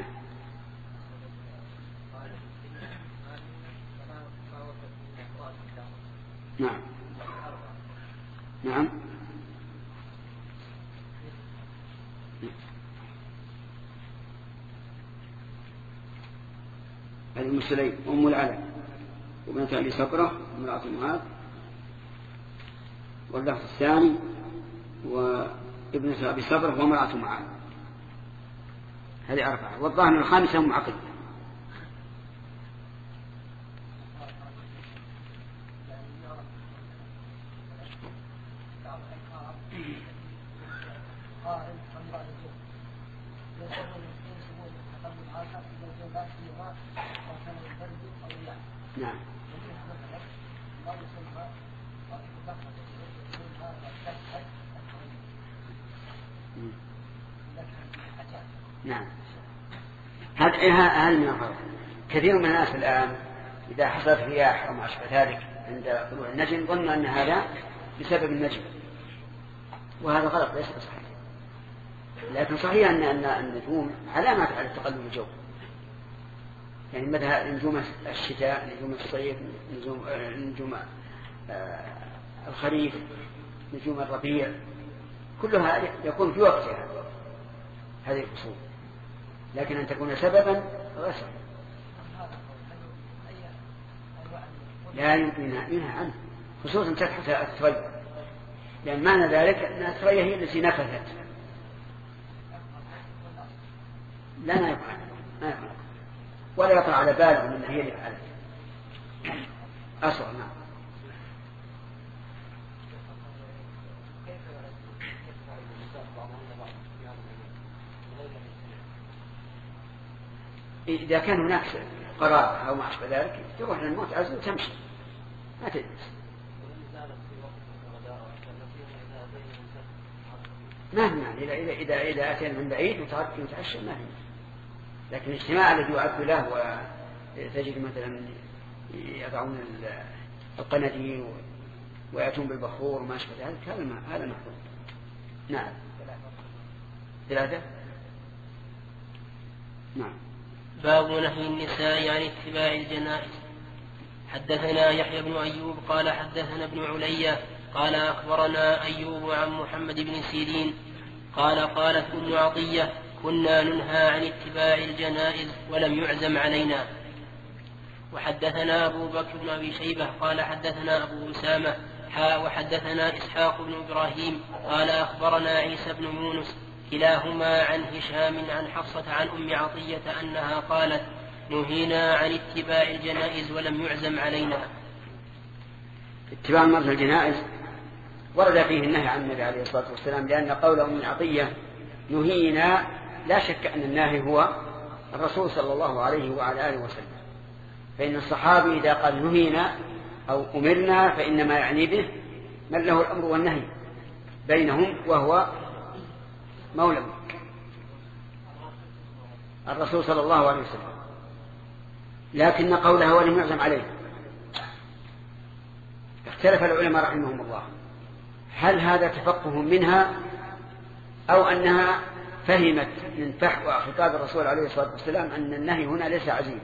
نعم. نعم. أم سليم أم العلاء وابنة أبي سبرة امرأة معاذ. واللفظ الثاني ابن أبي صبرة وامرأة معاذ. هذه 4. والظاهر الخامسة أم عقيل. نعم. نعم. هذا من الفرق. كثير من الناس الآن إذا حصلت رياح أو ما أشبه ذلك عند طلوع النجم ظن أن هذا بسبب النجم، وهذا غلط ليس صحيح. لكن صحيح أن النجوم علامات على تقلب الجو، يعني مثلا نجوم الشتاء، نجوم الصيف، نجوم الخريف، نجوم الربيع، كلها يكون في وقتها هذه الفصول، لكن أن تكون سببا غير لا يمكن منها عنه، خصوصا تحت الثريا، لأن معنى ذلك أن الثريا هي التي نفذت. لا ما يفعل ولا يطلع على باله من هي اللي فعلت أصلا. نعم. إذا كان هناك قرار أو ما أشبه ذلك تروح للموت عزل وتمشي ما تجلس. ما هنا إذا أتينا من بعيد وتعرف وتعشى ما هنا، لكن الاجتماع الذي يعد له وتجد مثلا يضعون القناديل ويأتون بالبخور وما أشبه ذلك هذا محظوظ. نعم. 3. نعم. باب نهي النساء عن اتباع الجنائز. حدثنا يحيى بن أيوب قال حدثنا ابن علية قال أخبرنا أيوب عن محمد بن سيرين قال قالت أم عطية كنا ننهى عن اتباع الجنائز ولم يعزم علينا. وحدثنا أبو بكر بن أبي شيبة قال حدثنا أبو أسامة وحدثنا إسحاق بن إبراهيم قال أخبرنا عيسى بن يونس كلاهما عن هشام عن حفصة عن أم عطية أنها قالت نهينا عن اتباع الجنائز ولم يعزم علينا. اتباع مرضى الجنائز ورد فيه النهي عن النبي عليه الصلاة والسلام، لأن قول أم عطية نهينا لا شك أن الناهي هو الرسول صلى الله عليه وعلى آله وسلم، فإن الصحابي إذا قال نهينا أو أمرنا فإنما يعني به من له الأمر والنهي بينهم وهو مولى الرسول صلى الله عليه وسلم. لكن قولها ولم يعزم عليه اختلف العلماء رحمهم الله، هل هذا تفقه منها أو أنها فهمت من فحوى خطاب الرسول عليه الصلاة والسلام أن النهي هنا ليس عزيما؟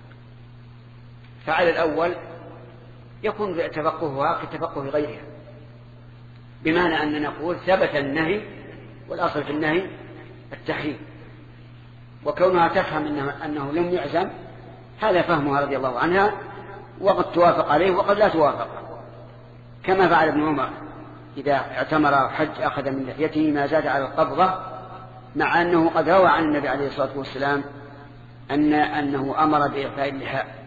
فعلى الأول يكون تفقهها كتفقه غيرها، بمعنى أن نقول ثبت النهي والأصل في النهي التحريم، وكونها تفهم أنه لم يعزم هذا فهمها رضي الله عنها، وقد توافق عليه وقد لا توافق، كما فعل ابن عمر إذا اعتمر حج أخذ من لحيته ما زاد على القبضة، مع أنه قد روى عن النبي عليه الصلاة والسلام أنه أمر بإعفاء اللحاء.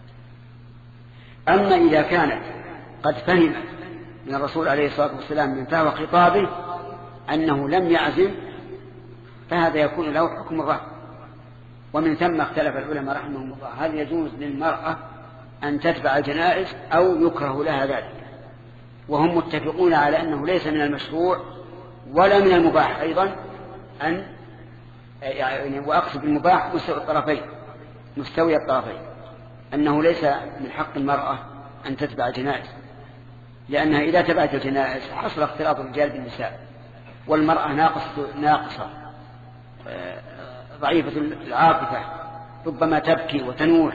أما إذا كانت قد فهمت من الرسول عليه الصلاة والسلام من فهو خطابه أنه لم يعزم فهذا يكون له حكم الرفع، ومن ثم اختلف العلماء رحمهم الله هل يجوز للمرأة أن تتبع الجنائز أو يكره لها ذلك، وهم متفقون على أنه ليس من المشروع ولا من المباح أيضا أن يعني، وأقصد بالمباح مستوي الطرفين، أنه ليس من حق المرأة أن تتبع الجنائز، لأنها إذا تبعت الجنائز حصل اختلاط الرجال بالنساء، والمرأة ناقصة ضعيفة العاطفة، ربما تبكي وتنوح،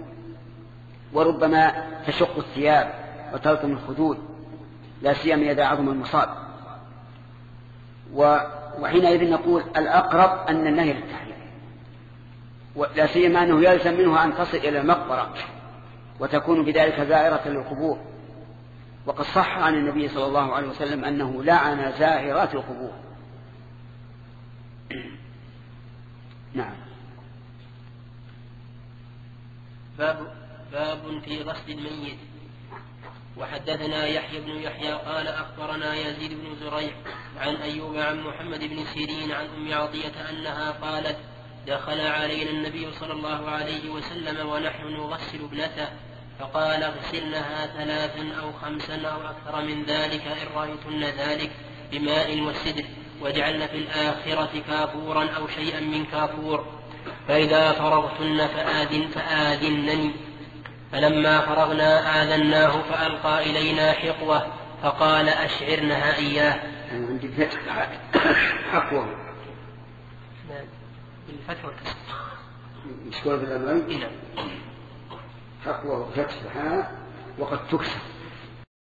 وربما تشق الثياب وتلطم الخدود، لا سيما إذا عظم المصاب. وحينئذ نقول الأقرب أن النهي للتحريم، ولا سيما أنه يلزم منه أن تصل إلى المقبرة وتكون بذلك زائرة للقبور، وقد صح عن النبي صلى الله عليه وسلم أنه لعن زائرات القبور نعم. باب في غسل الميت. وحدثنا يحيى بن يحيى قال أخبرنا يزيد بن زريع عن أيوب عن محمد بن سيرين عن أم عطية أنها قالت دخل علينا النبي صلى الله عليه وسلم ونحن نغسل ابنته فقال اغسلنها 3 أو 5 أو أكثر من ذلك إن رأيتن ذلك بماء والسدر واجعلن في الآخرة كافورا أو شيئا من كافور فإذا فرغتن فآذنني. فلما فرغنا آذناه فألقى إلينا حقوة فقال أشعرنها إياه. عندي فتح حقوة بالفتح والكسر مشكورة بالأمرين. حقوة فتحها وقد تكسر